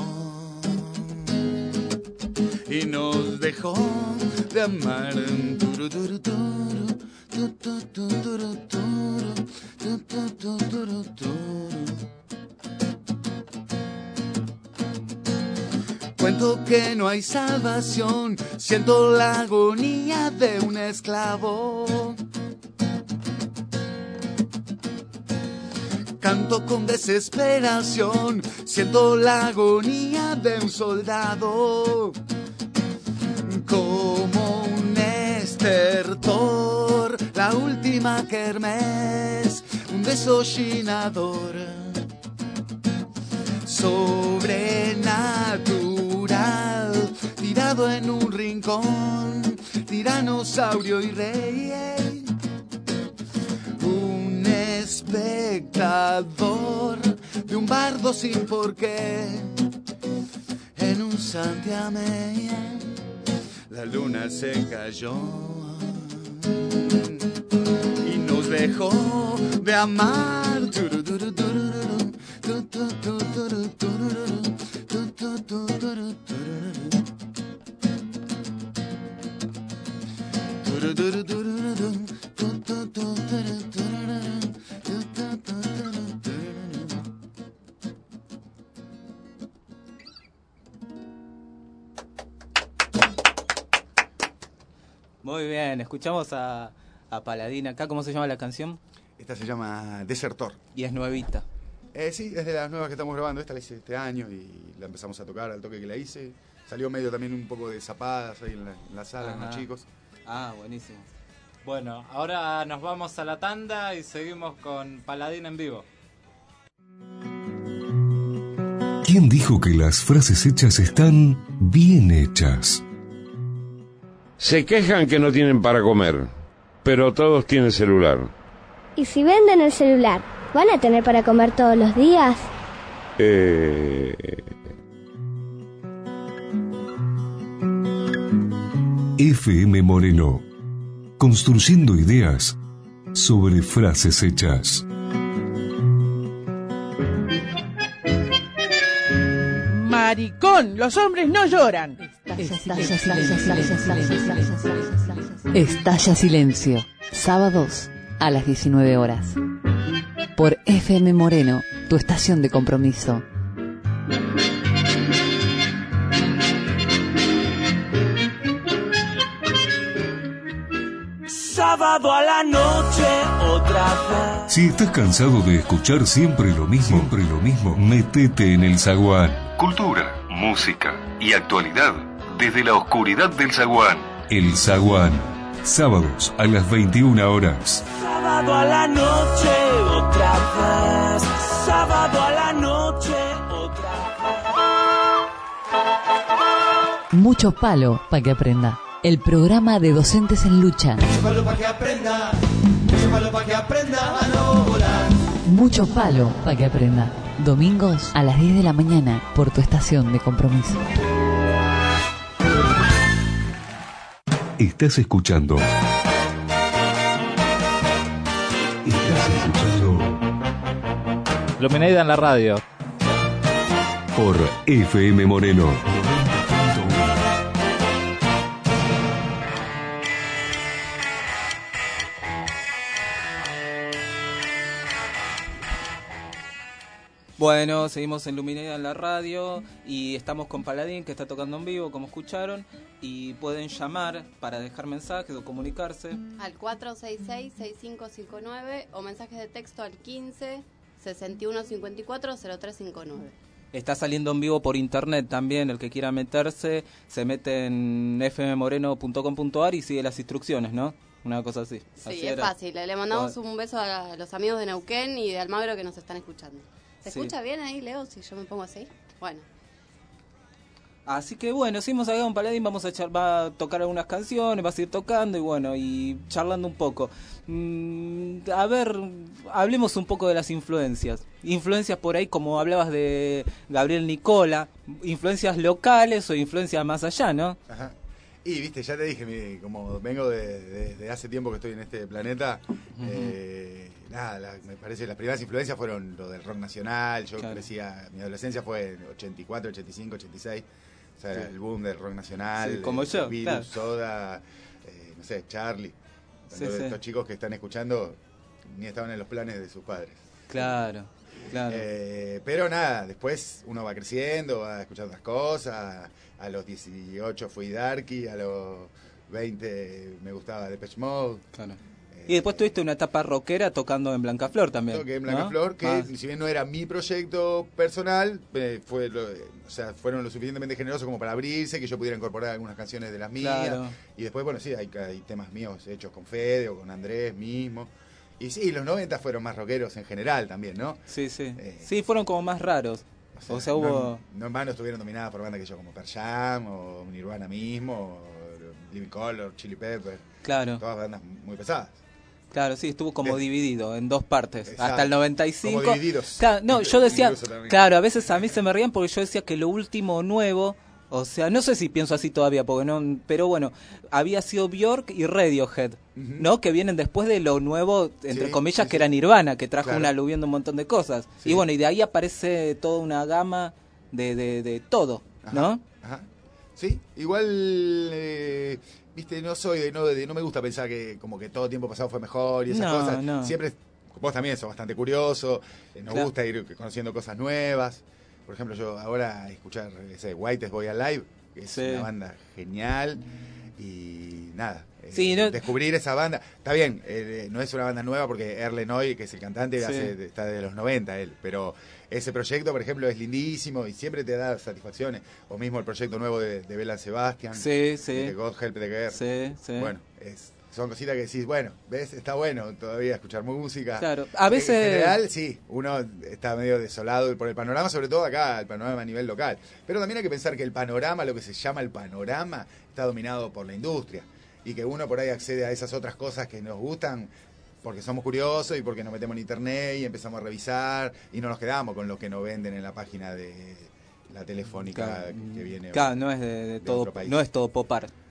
y nos dejó de amar. Cuento que no hay salvación, siento la agonía de un esclavo. Canto con desesperación, siento la agonía de un soldado. Como un estertor, la última kermés, un desollinador sobrenatural, tirado en un rincón, tiranosaurio y rey. Un espectador de un bardo sin porqué, en un santiamén. La luna se cayó y nos dejó de amar. Muy bien, escuchamos a Paladín acá. ¿Cómo se llama la canción? Esta se llama Desertor. Y es nuevita. Sí, es de las nuevas que estamos grabando. Esta la hice este año y la empezamos a tocar al toque que la hice. Salió medio también un poco de zapadas ahí en la sala, con los chicos. Ah, buenísimo. Bueno, ahora nos vamos a la tanda y seguimos con Paladín en vivo. ¿Quién dijo que las frases hechas están bien hechas? Se quejan que no tienen para comer, pero todos tienen celular. ¿Y si venden el celular, van a tener para comer todos los días? FM Moreno. Construyendo ideas sobre frases hechas. Maricón, los hombres no lloran. Estalla Silencio, sábados a las 19 horas. Por FM Moreno, tu estación de compromiso. Sábado a la noche, otra vez. Si estás cansado de escuchar siempre lo mismo, métete en el zaguán. Cultura, música y actualidad desde la oscuridad del zaguán. El zaguán, sábados a las 21 horas. Sábado a la noche, otra vez. Sábado a la noche, otra vez. Mucho palo para que aprenda. El programa de docentes en lucha. Mucho palo para que aprenda. Mucho palo para que aprenda a no volar. Mucho palo para que aprenda. Domingos a las 10 de la mañana por tu estación de compromiso. Estás escuchando. Luminaida en la radio. Por FM Moreno. Bueno, seguimos en Luminaria en la radio y estamos con Paladín, que está tocando en vivo, como escucharon, y pueden llamar para dejar mensajes o comunicarse al 466-6559 o mensajes de texto al 15-6154-0359. Está saliendo en vivo por internet también, el que quiera meterse se mete en fmmoreno.com.ar y sigue las instrucciones, ¿no? Una cosa así. Sí, así es era. fácil. Le mandamos un beso a los amigos de Neuquén y de Almagro que nos están escuchando. ¿Se escucha bien ahí, Leo, si yo me pongo así? Bueno. Así que bueno, seguimos acá con Paladín, va a tocar algunas canciones, va a seguir tocando y bueno, y charlando un poco. A ver, hablemos un poco de las influencias. Influencias por ahí, como hablabas de Gabriel Nicola, influencias locales o influencias más allá, ¿no? Ajá. Y viste, ya te dije, como vengo de hace tiempo que estoy en este planeta, me parece que las primeras influencias fueron lo del rock nacional. Yo crecía, mi adolescencia fue en 84, 85, 86. O sea, era el boom del rock nacional. Sí, como yo, Virus, claro. Soda, no sé, Charlie. Sí, Estos chicos que están escuchando ni estaban en los planes de sus padres. Claro, claro. Pero nada, después uno va creciendo, va escuchando otras cosas. A los 18 fui Darky, a los 20 me gustaba Depeche Mode. Claro. Y después tuviste una etapa rockera tocando en Blancaflor también. Toqué en Blancaflor, ¿no? Que si bien no era mi proyecto personal, fueron lo suficientemente generosos como para abrirse, que yo pudiera incorporar algunas canciones de las mías. Claro. Y después, bueno, sí, hay temas míos hechos con Fede o con Andrés mismo. Y sí, los 90 fueron más rockeros en general también, ¿no? Sí, sí. Sí, fueron como más raros. O sea, hubo... No en vano estuvieron dominadas por bandas que yo como Pearl Jam, o Nirvana mismo, o Living Colour, Chili Pepper. Claro. Todas bandas muy pesadas. Claro, sí, estuvo como dividido en dos partes. Exacto. Hasta el 95. Como divididos. Claro, no, yo decía, claro, a veces a mí se me rían porque yo decía que lo último nuevo, o sea, no sé si pienso así todavía, porque no, pero bueno, había sido Björk y Radiohead, ¿no? Que vienen después de lo nuevo, entre comillas, que era Nirvana, que trajo una aluvión de un montón de cosas. Sí. Y bueno, y de ahí aparece toda una gama de todo, ¿no? Ajá. Sí, igual... Viste, no me gusta pensar que como que todo tiempo pasado fue mejor y esas cosas. No. Siempre, vos también sos bastante curioso, nos gusta ir conociendo cosas nuevas. Por ejemplo, yo ahora escuchar White Boy Alive, que es una banda genial, y nada, descubrir esa banda. Está bien, no es una banda nueva porque Erle Noy, que es el cantante, está de los 90 él, pero ese proyecto, por ejemplo, es lindísimo y siempre te da satisfacciones. O mismo el proyecto nuevo de Bela Sebastian, de God Help the Girl. Bueno, son cositas que decís, bueno, ves, está bueno todavía escuchar música. Claro, a veces... En general, sí, uno está medio desolado por el panorama, sobre todo acá, el panorama a nivel local. Pero también hay que pensar que el panorama, lo que se llama el panorama, está dominado por la industria. Y que uno por ahí accede a esas otras cosas que nos gustan porque somos curiosos y porque nos metemos en internet y empezamos a revisar y no nos quedamos con lo que nos venden en la página de la telefónica que viene. Claro, no es de todo, no es todo popar.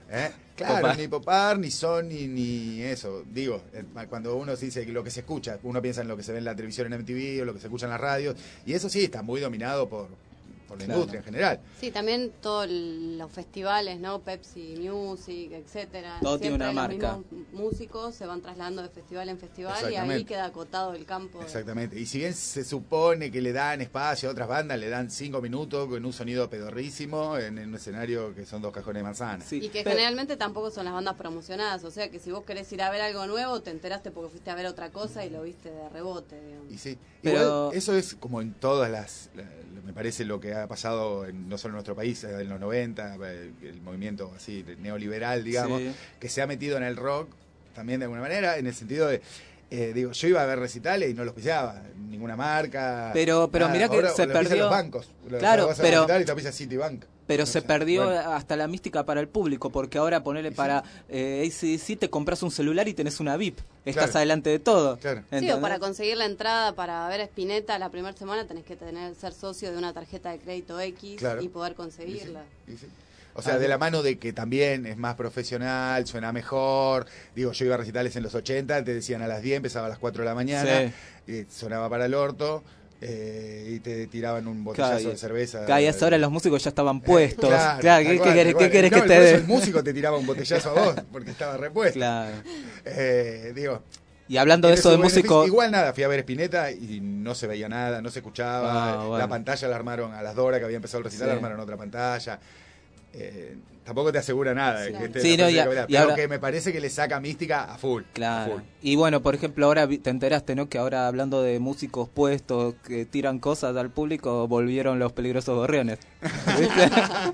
Claro, ni popar, ni son, ni eso. Digo, cuando uno se dice lo que se escucha, uno piensa en lo que se ve en la televisión en MTV o lo que se escucha en las radios, y eso sí está muy dominado por la industria en general. Sí, también todos los festivales, ¿no? Pepsi Music, etcétera. Todo tiene una marca. Los mismos músicos se van trasladando de festival en festival y ahí queda acotado el campo. Exactamente. Y si bien se supone que le dan espacio a otras bandas, le dan 5 minutos con un sonido pedorrísimo en un escenario que son 2 cajones de manzana. Sí, y que generalmente tampoco son las bandas promocionadas, o sea que si vos querés ir a ver algo nuevo, te enteraste porque fuiste a ver otra cosa y lo viste de rebote, digamos. Y sí, pero igual, eso es como en todas me parece lo que ha pasado no solo en nuestro país, en los 90, el movimiento así neoliberal, digamos, que se ha metido en el rock también de alguna manera, en el sentido de, digo, yo iba a ver recitales y no los pisaba, ninguna marca. Pero mirá que se perdió. Los bancos, claro, pero y te pisa Citibank. Pero se perdió hasta la mística para el público, porque ahora ponerle para AC/DC te compras un celular y tenés una VIP. Estás adelante de todo. Claro. Sí, o para conseguir la entrada para ver Spinetta la primera semana tenés que ser socio de una tarjeta de crédito X y poder conseguirla. O sea, de la mano de que también es más profesional, suena mejor. Digo, yo iba a recitales en los 80, te decían a las 10, empezaba a las 4 de la mañana, sonaba para el orto. Y te tiraban un botellazo de cerveza. Y a esa hora los músicos ya estaban puestos. ¿Qué querés que te dé? El músico te tiraba un botellazo a vos porque estaba repuesto. Claro. Digo, y hablando de eso de músicos... Igual nada, fui a ver Spinetta y no se veía nada, no se escuchaba. La pantalla la armaron a las 2 horas que había empezado el recital, armaron otra pantalla. Tampoco te asegura nada. Pero que me parece que le saca mística a full. Claro. A full. Y bueno, por ejemplo, ahora te enteraste, ¿no? Que ahora hablando de músicos puestos que tiran cosas al público, volvieron los Peligrosos Gorriones. ¿Viste?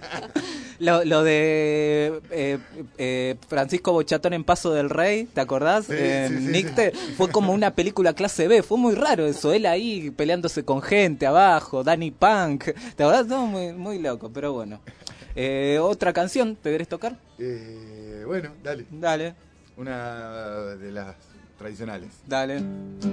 lo de Francisco Bochatón en Paso del Rey, ¿te acordás? Nicte, fue como una película clase B, fue muy raro eso, él ahí peleándose con gente abajo, Danny Punk, ¿te acordás? No, muy, muy loco, pero bueno. ¿Otra canción te querés tocar? Bueno, dale. Dale. Una de las tradicionales. Dale.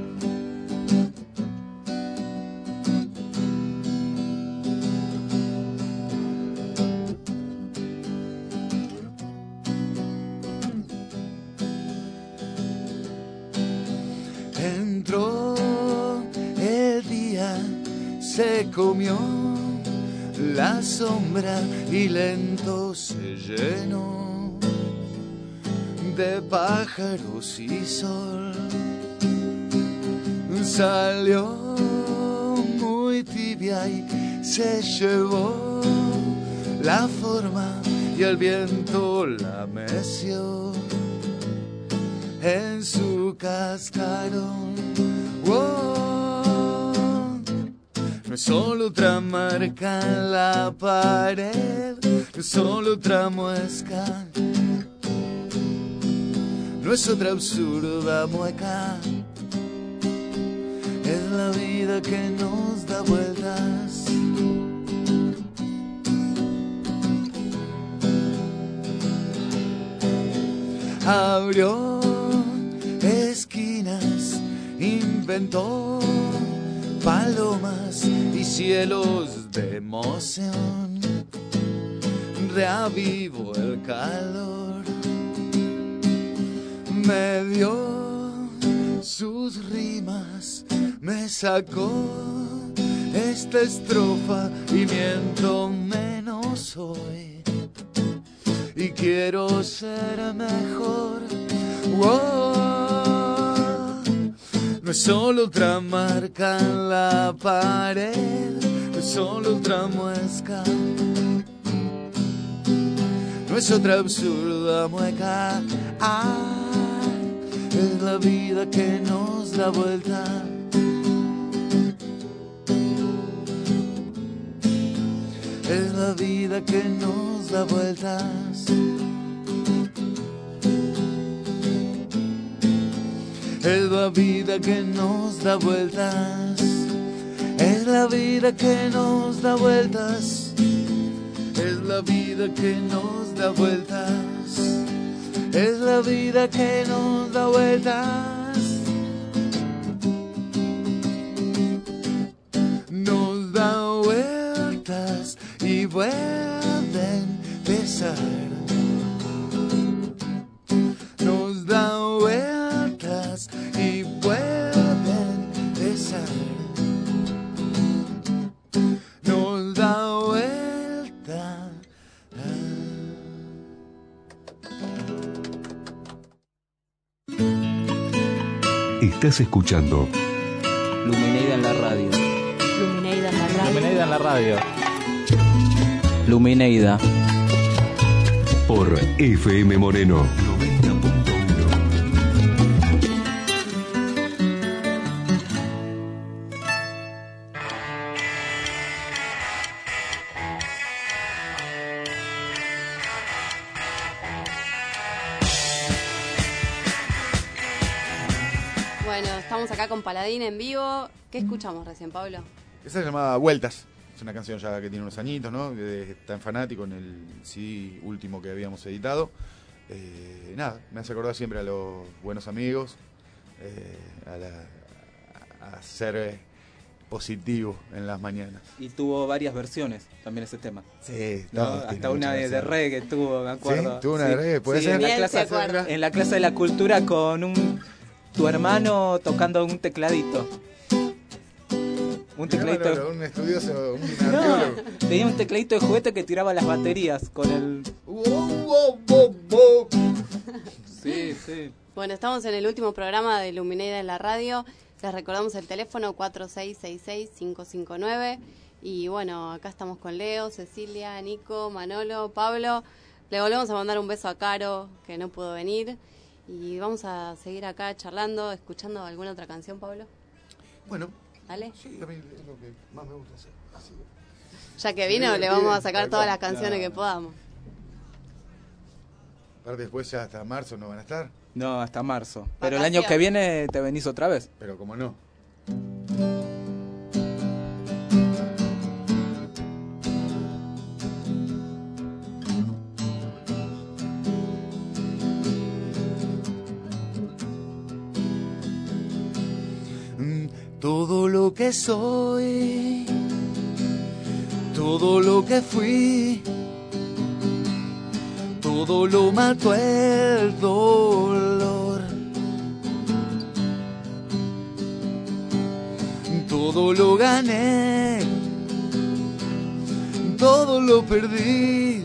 Entró el día, se comió la sombra y lento se llenó de pájaros y sol. Salió muy tibia y se llevó la forma y el viento la meció en su cascarón. No es solo otra marca en la pared, no es solo otra muesca, no es otra absurda mueca, es la vida que nos da vueltas. Abrió esquinas, inventó palomas y cielos de emoción, reavivó el calor, me dio sus rimas, me sacó esta estrofa y miento menos hoy y quiero ser mejor. No es solo otra marca en la pared, no es solo otra muesca, no es otra absurda mueca, es la vida que nos da vuelta. Es la vida que nos da vueltas. Es la vida que nos da vueltas. Es la vida que nos da vueltas. Es la vida que nos da vueltas. Es la vida que nos da vueltas. Nos da vueltas y vuelve a empezar. Estás escuchando Lumineida en la radio. Lumineida en la radio. Lumineida en la radio. Lumineida. Por FM Moreno. Bueno, estamos acá con Paladín en vivo. ¿Qué escuchamos recién, Pablo? Esa se llama Vueltas. Es una canción ya que tiene unos añitos, ¿no? Está en Fanático, en el CD último que habíamos editado. Nada, me hace acordar siempre a los buenos amigos, a ser positivo en las mañanas. Y tuvo varias versiones también ese tema. Sí, ¿no? Hasta una de reggae tuvo, me acuerdo. ¿Sí? ¿Tuvo una de reggae? ¿Puede ser? En la clase de la cultura con tu hermano tocando un tecladito. Un tecladito. No, un estudioso, un arqueólogo. Tenía un tecladito de juguete que tiraba las baterías con el. Sí, sí. Bueno, estamos en el último programa de Lumineida en la radio. Les recordamos el teléfono 4666-559. Y bueno, acá estamos con Leo, Cecilia, Nico, Manolo, Pablo. Le volvemos a mandar un beso a Caro, que no pudo venir. Y vamos a seguir acá charlando, escuchando alguna otra canción, Pablo. Bueno. ¿Dale? Sí, a mí es lo que más me gusta hacer. Así. Ya que vino, le vamos a sacar todas las canciones que podamos. Aparte después ya hasta marzo no van a estar. No, hasta marzo. Pero el año que viene te venís otra vez. Pero como no. Todo lo que soy, todo lo que fui, todo lo mató el dolor. Todo lo gané, todo lo perdí,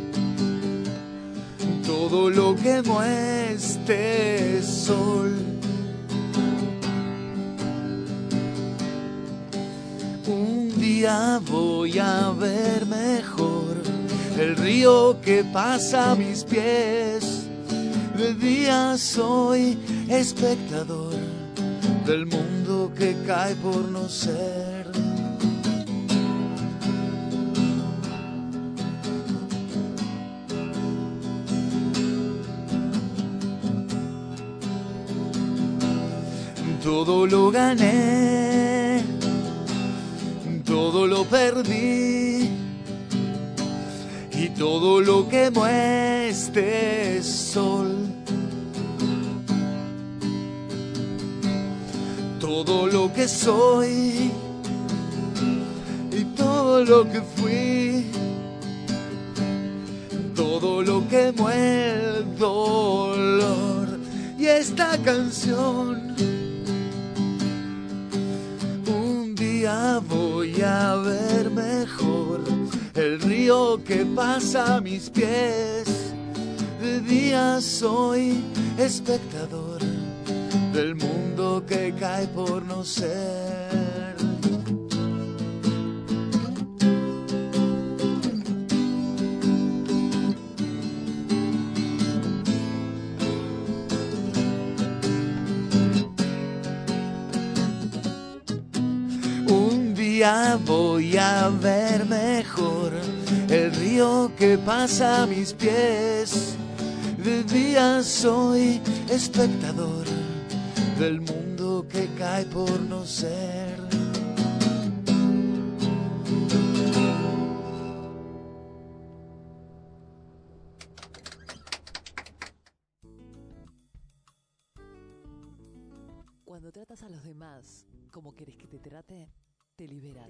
todo lo quemó este sol. Un día voy a ver mejor el río que pasa a mis pies. De día soy espectador del mundo que cae por no ser. Todo lo gané, todo lo perdí, y todo lo quemó este sol. Todo lo que soy y todo lo que fui, todo lo quemó el dolor. Y esta canción, un día voy a ver mejor el río que pasa a mis pies. De día soy espectador del mundo que cae por no ser. Un día voy a ver mejor el río que pasa a mis pies. De día soy espectador del mundo que cae por no ser. Cuando tratas a los demás como querés que te trate, te liberas.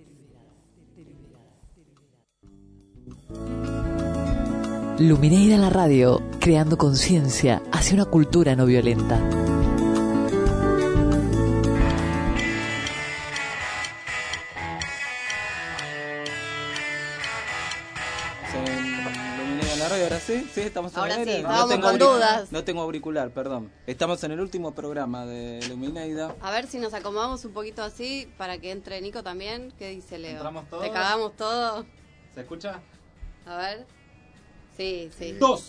Lumineida en la radio, creando conciencia hacia una cultura no violenta. Lumineida en la radio, ahora sí, estamos Ahora en el sí, aire. estábamos con auricular, dudas. No tengo auricular, perdón. Estamos en el último programa de Lumineida. A ver si nos acomodamos un poquito así para que entre Nico también. ¿Qué dice Leo? ¿Entramos todos? ¿Te cagamos todo? ¿Se escucha? A ver. Sí, sí. Dos.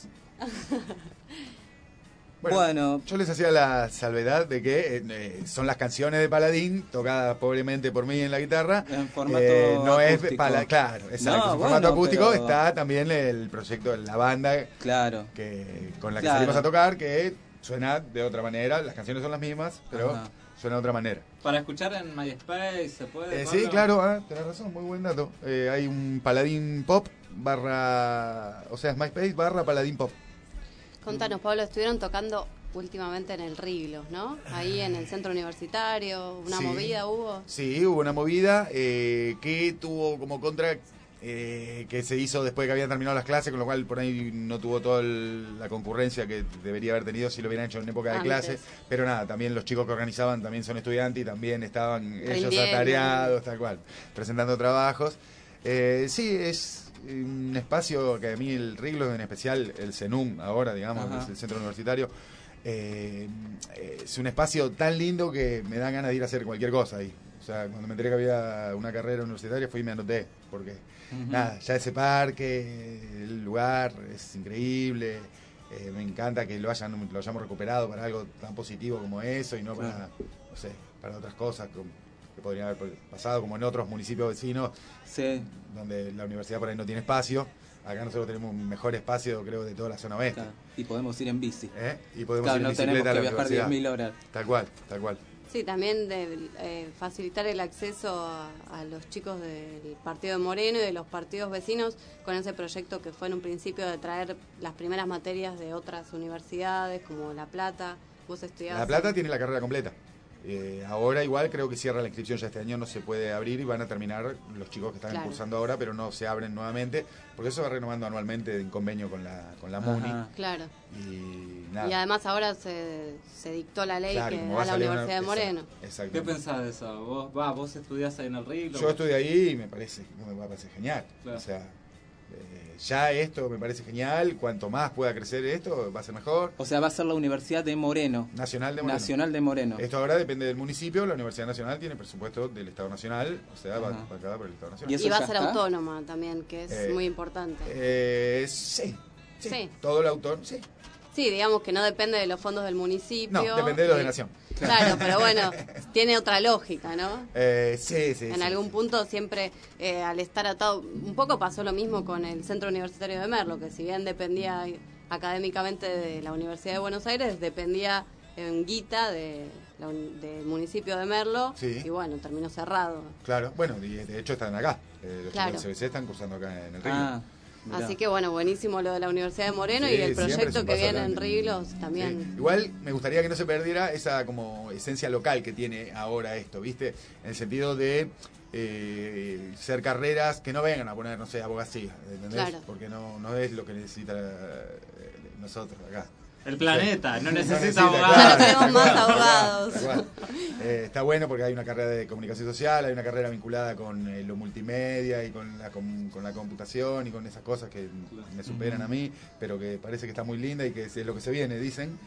Bueno, yo les hacía la salvedad de que son las canciones de Paladín, tocadas pobremente por mí en la guitarra. En formato no acústico. es claro, exacto. No, en formato acústico pero... está también el proyecto de la banda claro. con la que salimos a tocar, que suena de otra manera. Las canciones son las mismas, pero suena de otra manera. Para escuchar en MySpace, ¿se puede? Sí, claro, tenés razón, muy buen dato. Hay un Paladín Pop es MySpace /Paladín Pop. Contanos, Pablo, estuvieron tocando últimamente en el Riglos, ¿no? Ahí en el centro universitario, ¿una movida hubo? Sí, hubo una movida que tuvo como contra que se hizo después de que habían terminado las clases, con lo cual por ahí no tuvo toda la concurrencia que debería haber tenido si lo hubieran hecho en época de clase. Pero nada, también los chicos que organizaban también son estudiantes y también estaban ellos atareados, tal cual, presentando trabajos. Sí, es un espacio que a mí el Riglos, en especial el CENUM ahora, digamos, que es el centro universitario, es un espacio tan lindo que me dan ganas de ir a hacer cualquier cosa ahí. O sea, cuando me enteré que había una carrera universitaria fui y me anoté, porque nada, ya ese parque, el lugar es increíble. Me encanta que lo hayamos recuperado para algo tan positivo como eso y no para, no sé, para otras cosas que podrían haber pasado, como en otros municipios vecinos, donde la universidad por ahí no tiene espacio. Acá nosotros tenemos un mejor espacio, creo, de toda la zona oeste. Claro. Y podemos ir en bici. Y podemos ir en bicicleta a la viajar 10.000 horas. Tal cual, tal cual. Sí, también de facilitar el acceso a los chicos del partido de Moreno y de los partidos vecinos con ese proyecto que fue en un principio de traer las primeras materias de otras universidades como La Plata. Vos estudiabas. La Plata tiene la carrera completa. Ahora igual creo que cierra la inscripción ya este año, no se puede abrir y van a terminar los chicos que están cursando ahora, pero no se abren nuevamente, porque eso va renovando anualmente en convenio con la MUNI. Claro. Y nada. Y además ahora se dictó la ley que da la Universidad de Moreno. Exacto. ¿Qué pensás de eso? ¿Vos estudiás ahí en el Riglos? Yo estudié ahí y me parece genial. Claro. O sea, ya esto me parece genial. Cuanto más pueda crecer esto, va a ser mejor. O sea, va a ser la Universidad de Moreno. Nacional de Moreno. Nacional de Moreno. Esto ahora depende del municipio. La Universidad Nacional tiene presupuesto del Estado Nacional. O sea, va pagada por el Estado Nacional. Y va a ser autónoma también, que es muy importante. Sí. Todo el autor, sí. Sí, digamos que no depende de los fondos del municipio. No, depende de los de Nación. Claro, pero bueno, tiene otra lógica, ¿no? Sí. En algún punto siempre, al estar atado, un poco pasó lo mismo con el Centro Universitario de Merlo, que si bien dependía académicamente de la Universidad de Buenos Aires, dependía en guita del municipio de Merlo, y bueno, terminó cerrado. Claro, bueno, y de hecho están acá. Los chicos del CBC están cursando acá en el Río. Mirá. Así que bueno, buenísimo lo de la Universidad de Moreno y el proyecto que viene en Riglos también. Sí. Igual me gustaría que no se perdiera esa como esencia local que tiene ahora esto, ¿viste? En el sentido de ser carreras que no vengan a poner, no sé, abogacía, ¿entendés? Claro. Porque no es lo que necesita nosotros acá. El planeta, no necesita abogados. Ya no queremos más abogados. Está bueno porque hay una carrera de comunicación social, hay una carrera vinculada con lo multimedia y con la computación y con esas cosas que me superan a mí, pero que parece que está muy linda y que es lo que se viene, dicen.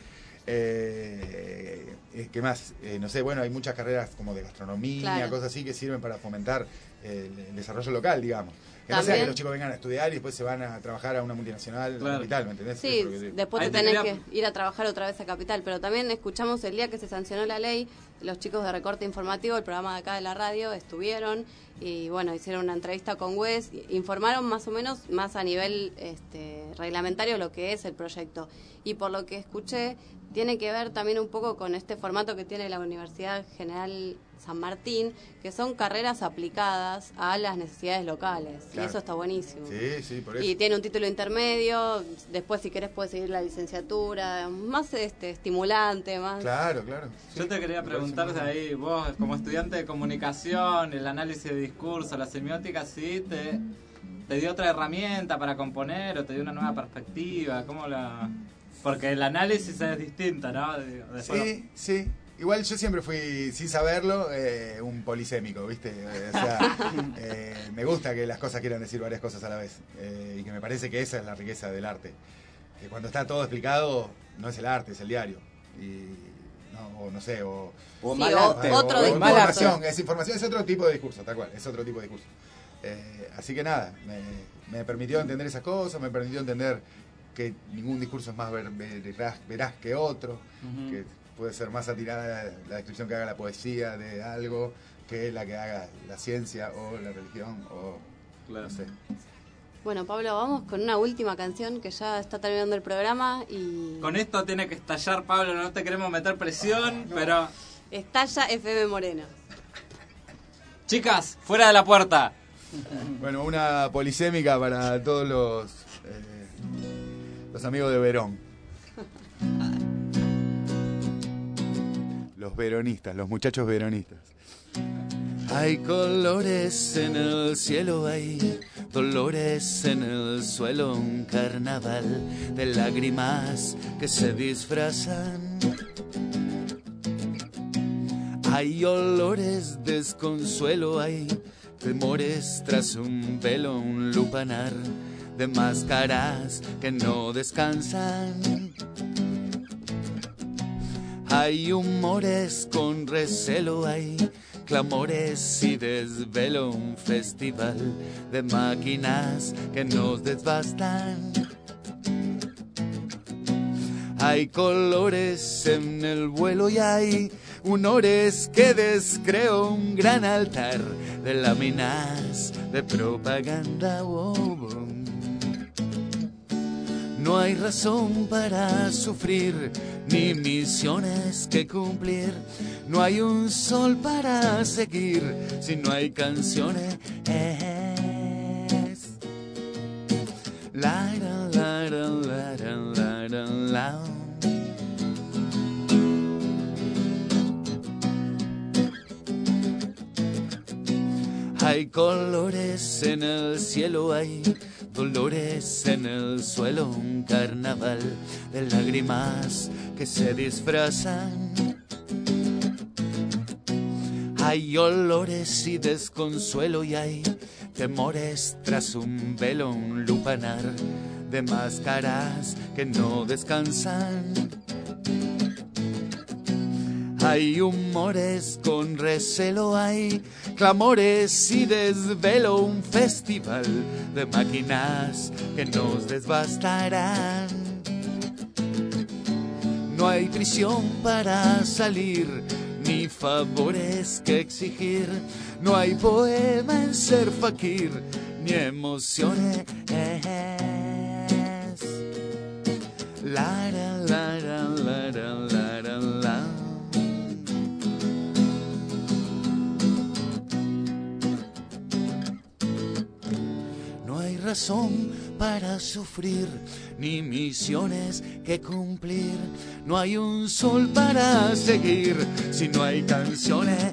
¿Qué más? No sé, bueno, hay muchas carreras como de gastronomía, cosas así que sirven para fomentar el desarrollo local, digamos. Que no sea que los chicos vengan a estudiar y después se van a trabajar a una multinacional capital, ¿me entendés? Sí, después te tenés que ir a trabajar otra vez a capital, pero también escuchamos el día que se sancionó la ley, los chicos de Recorte Informativo, el programa de acá de la radio, estuvieron y bueno, hicieron una entrevista con Wes, informaron más o menos más a nivel reglamentario lo que es el proyecto. Y por lo que escuché, tiene que ver también un poco con este formato que tiene la Universidad General San Martín, que son carreras aplicadas a las necesidades locales. Claro. Y eso está buenísimo. Sí, por eso. Y tiene un título intermedio, después si querés puedes seguir la licenciatura, más estimulante, más... Claro. Sí, yo te quería preguntar de ahí, vos como estudiante de comunicación, el análisis de discurso, la semiótica, ¿sí te dio otra herramienta para componer o te dio una nueva perspectiva? ¿Cómo la...? Porque el análisis es distinto, ¿no? Sí. Igual yo siempre fui, sin saberlo, un polisémico, ¿viste? O sea, me gusta que las cosas quieran decir varias cosas a la vez. Y que me parece que esa es la riqueza del arte. que cuando está todo explicado no es el arte, es el diario. Y no sé, o mal arte, otro discurso. Información, es información, es otro tipo de discurso, tal cual, es otro tipo de discurso. Así que nada, me permitió entender esas cosas, me permitió entender que ningún discurso es más veraz que otro, que puede ser más atirada la descripción que haga la poesía de algo que la que haga la ciencia o la religión o no sé. Bueno, Pablo, vamos con una última canción que ya está terminando el programa y... Con esto tiene que estallar, Pablo, no te queremos meter presión, pero... Estalla FM Moreno. Chicas, fuera de la puerta. Bueno, una polisémica para todos los amigos de Verón. Los veronistas, los muchachos veronistas. Hay colores en el cielo, hay dolores en el suelo, un carnaval de lágrimas que se disfrazan. Hay olores, desconsuelo, hay temores tras un velo, un lupanar de máscaras que no descansan. Hay humores con recelo, hay clamores y desvelo, un festival de máquinas que nos desbastan. Hay colores en el vuelo y hay honores que descreo, un gran altar de láminas de propaganda. No hay razón para sufrir, ni misiones que cumplir. No hay un sol para seguir, si no hay canciones. La, la, la, la, la, la, la, la. Hay colores en el cielo, hay dolores en el suelo, un carnaval de lágrimas que se disfrazan. Hay olores y desconsuelo y hay temores tras un velo, un lupanar de máscaras que no descansan. Hay humores con recelo, hay clamores y desvelo, un festival de máquinas que nos desbastarán. No hay prisión para salir, ni favores que exigir. No hay poema en ser fakir, ni emociones. La, la, la, la, la, la, la, la. No hay razón para sufrir, ni misiones que cumplir. No hay un sol para seguir, si no hay canciones.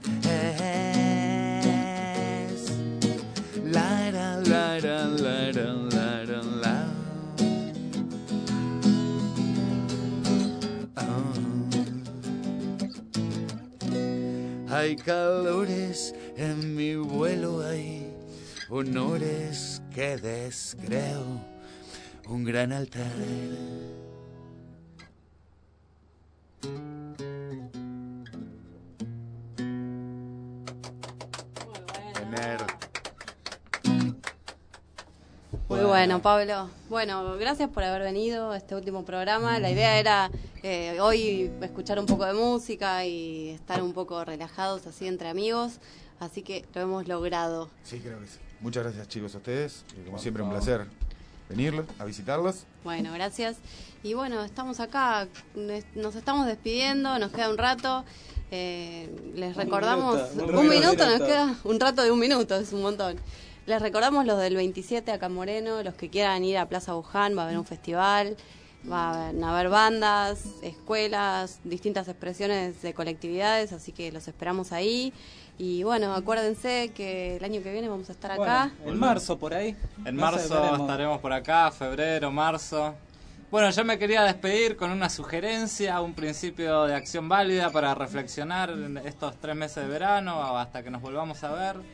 La, la, la, la, la, la, la, la. Hay calores en mi vuelo, hay honores que descreo, un gran altar. Muy bueno, Pablo. Bueno, gracias por haber venido a este último programa. La idea era hoy escuchar un poco de música y estar un poco relajados así entre amigos. Así que lo hemos logrado. Sí, creo que sí. Muchas gracias, chicos, a ustedes. Como siempre, un placer venirlos, a visitarlos. Bueno, gracias. Y bueno, estamos acá, nos estamos despidiendo, nos queda un rato. Les recordamos... Un minuto, nos queda un rato de un minuto, es un montón. Les recordamos los del 27 acá en Moreno, los que quieran ir a Plaza Buján, va a haber un festival, van a haber bandas, escuelas, distintas expresiones de colectividades, así que los esperamos ahí. Y bueno, acuérdense que el año que viene vamos a estar acá. En marzo, por ahí. En marzo estaremos por acá, febrero, marzo. Bueno, yo me quería despedir con una sugerencia, un principio de acción válida para reflexionar en estos 3 meses de verano hasta que nos volvamos a ver.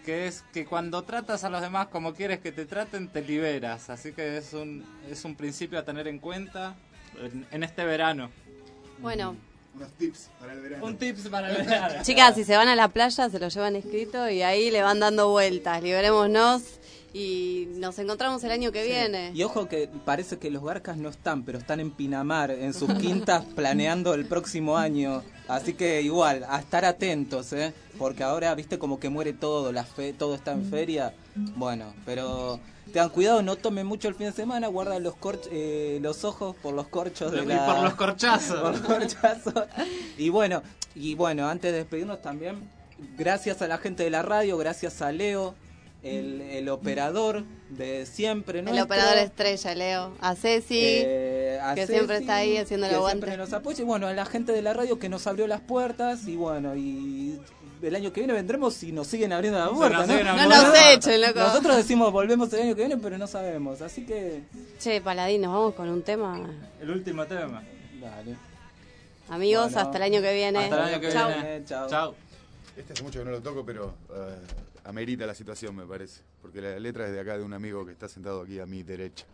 que es que cuando tratas a los demás como quieres que te traten, te liberas. Así que es un principio a tener en cuenta en este verano. Bueno. Unos tips para el verano. Un tips para el verano. Chicas, si se van a la playa, se lo llevan escrito y ahí le van dando vueltas. Liberémonos y nos encontramos el año que viene. Y ojo que parece que los garcas no están, pero están en Pinamar, en sus quintas, planeando el próximo año. Así que igual, a estar atentos, porque ahora, viste, como que muere todo, todo está en feria. Bueno, pero tengan cuidado, no tomen mucho el fin de semana, guardan los ojos por los corchos de la... por los corchazos. Por los corchazos. Y bueno, antes de despedirnos también, gracias a la gente de la radio, gracias a Leo, el operador de siempre, ¿no? El operador estrella, Leo. A Ceci, que siempre está ahí haciendo el aguante. Siempre nos apoya. Y bueno, a la gente de la radio que nos abrió las puertas. Y bueno, y el año que viene vendremos si nos siguen abriendo la puerta, ¿no? No nos echen, loco. Nosotros decimos volvemos el año que viene, pero no sabemos. Así que... Che, Paladín, nos vamos con un tema. El último tema. Dale. Amigos, Bueno, hasta el año que viene. Hasta el año que Chau. viene. Chau. Este hace mucho que no lo toco, pero amerita la situación, me parece. Porque la letra es de acá, de un amigo que está sentado aquí a mi derecha.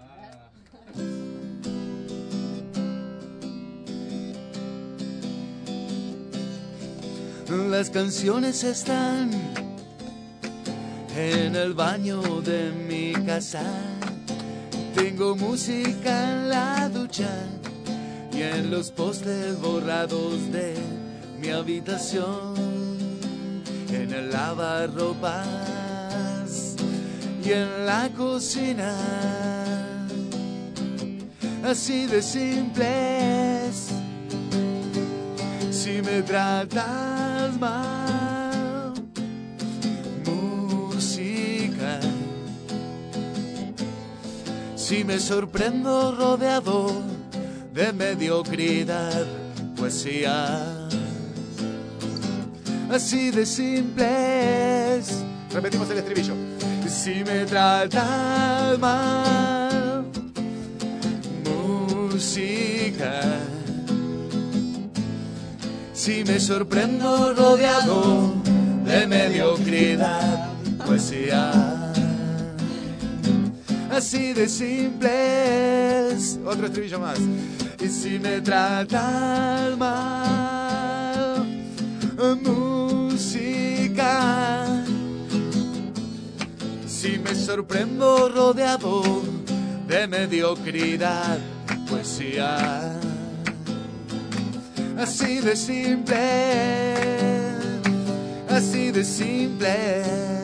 Las canciones están en el baño de mi casa. Tengo música en la ducha y en los postes borrados de mi habitación. En el lavarropas y en la cocina. Así de simples. Si me tratas mal, música. Si me sorprendo rodeado de mediocridad, poesía. Así de simples. Repetimos el estribillo. Si me tratas mal, música. Si me sorprendo rodeado de mediocridad, poesía. Así de simples. Otro estribillo más. Y si me tratas mal, música. Si me sorprendo rodeado de mediocridad, poesía. Así de simples, así de simples,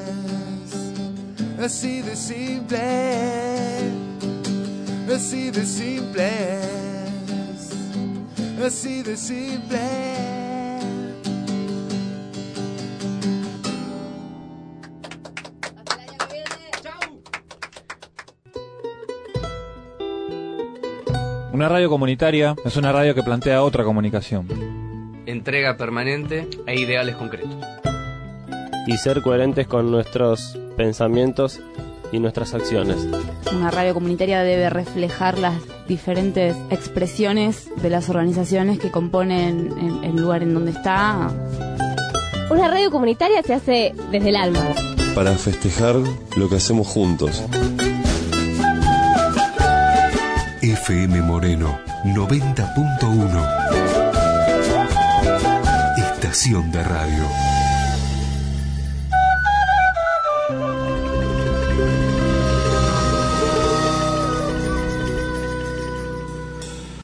así de simples, así de simples, así de simples. Una radio comunitaria es una radio que plantea otra comunicación. Entrega permanente e ideales concretos. Y ser coherentes con nuestros pensamientos y nuestras acciones. Una radio comunitaria debe reflejar las diferentes expresiones de las organizaciones que componen el lugar en donde está. Una radio comunitaria se hace desde el alma. Para festejar lo que hacemos juntos. FM Moreno 90.1. Estación de radio.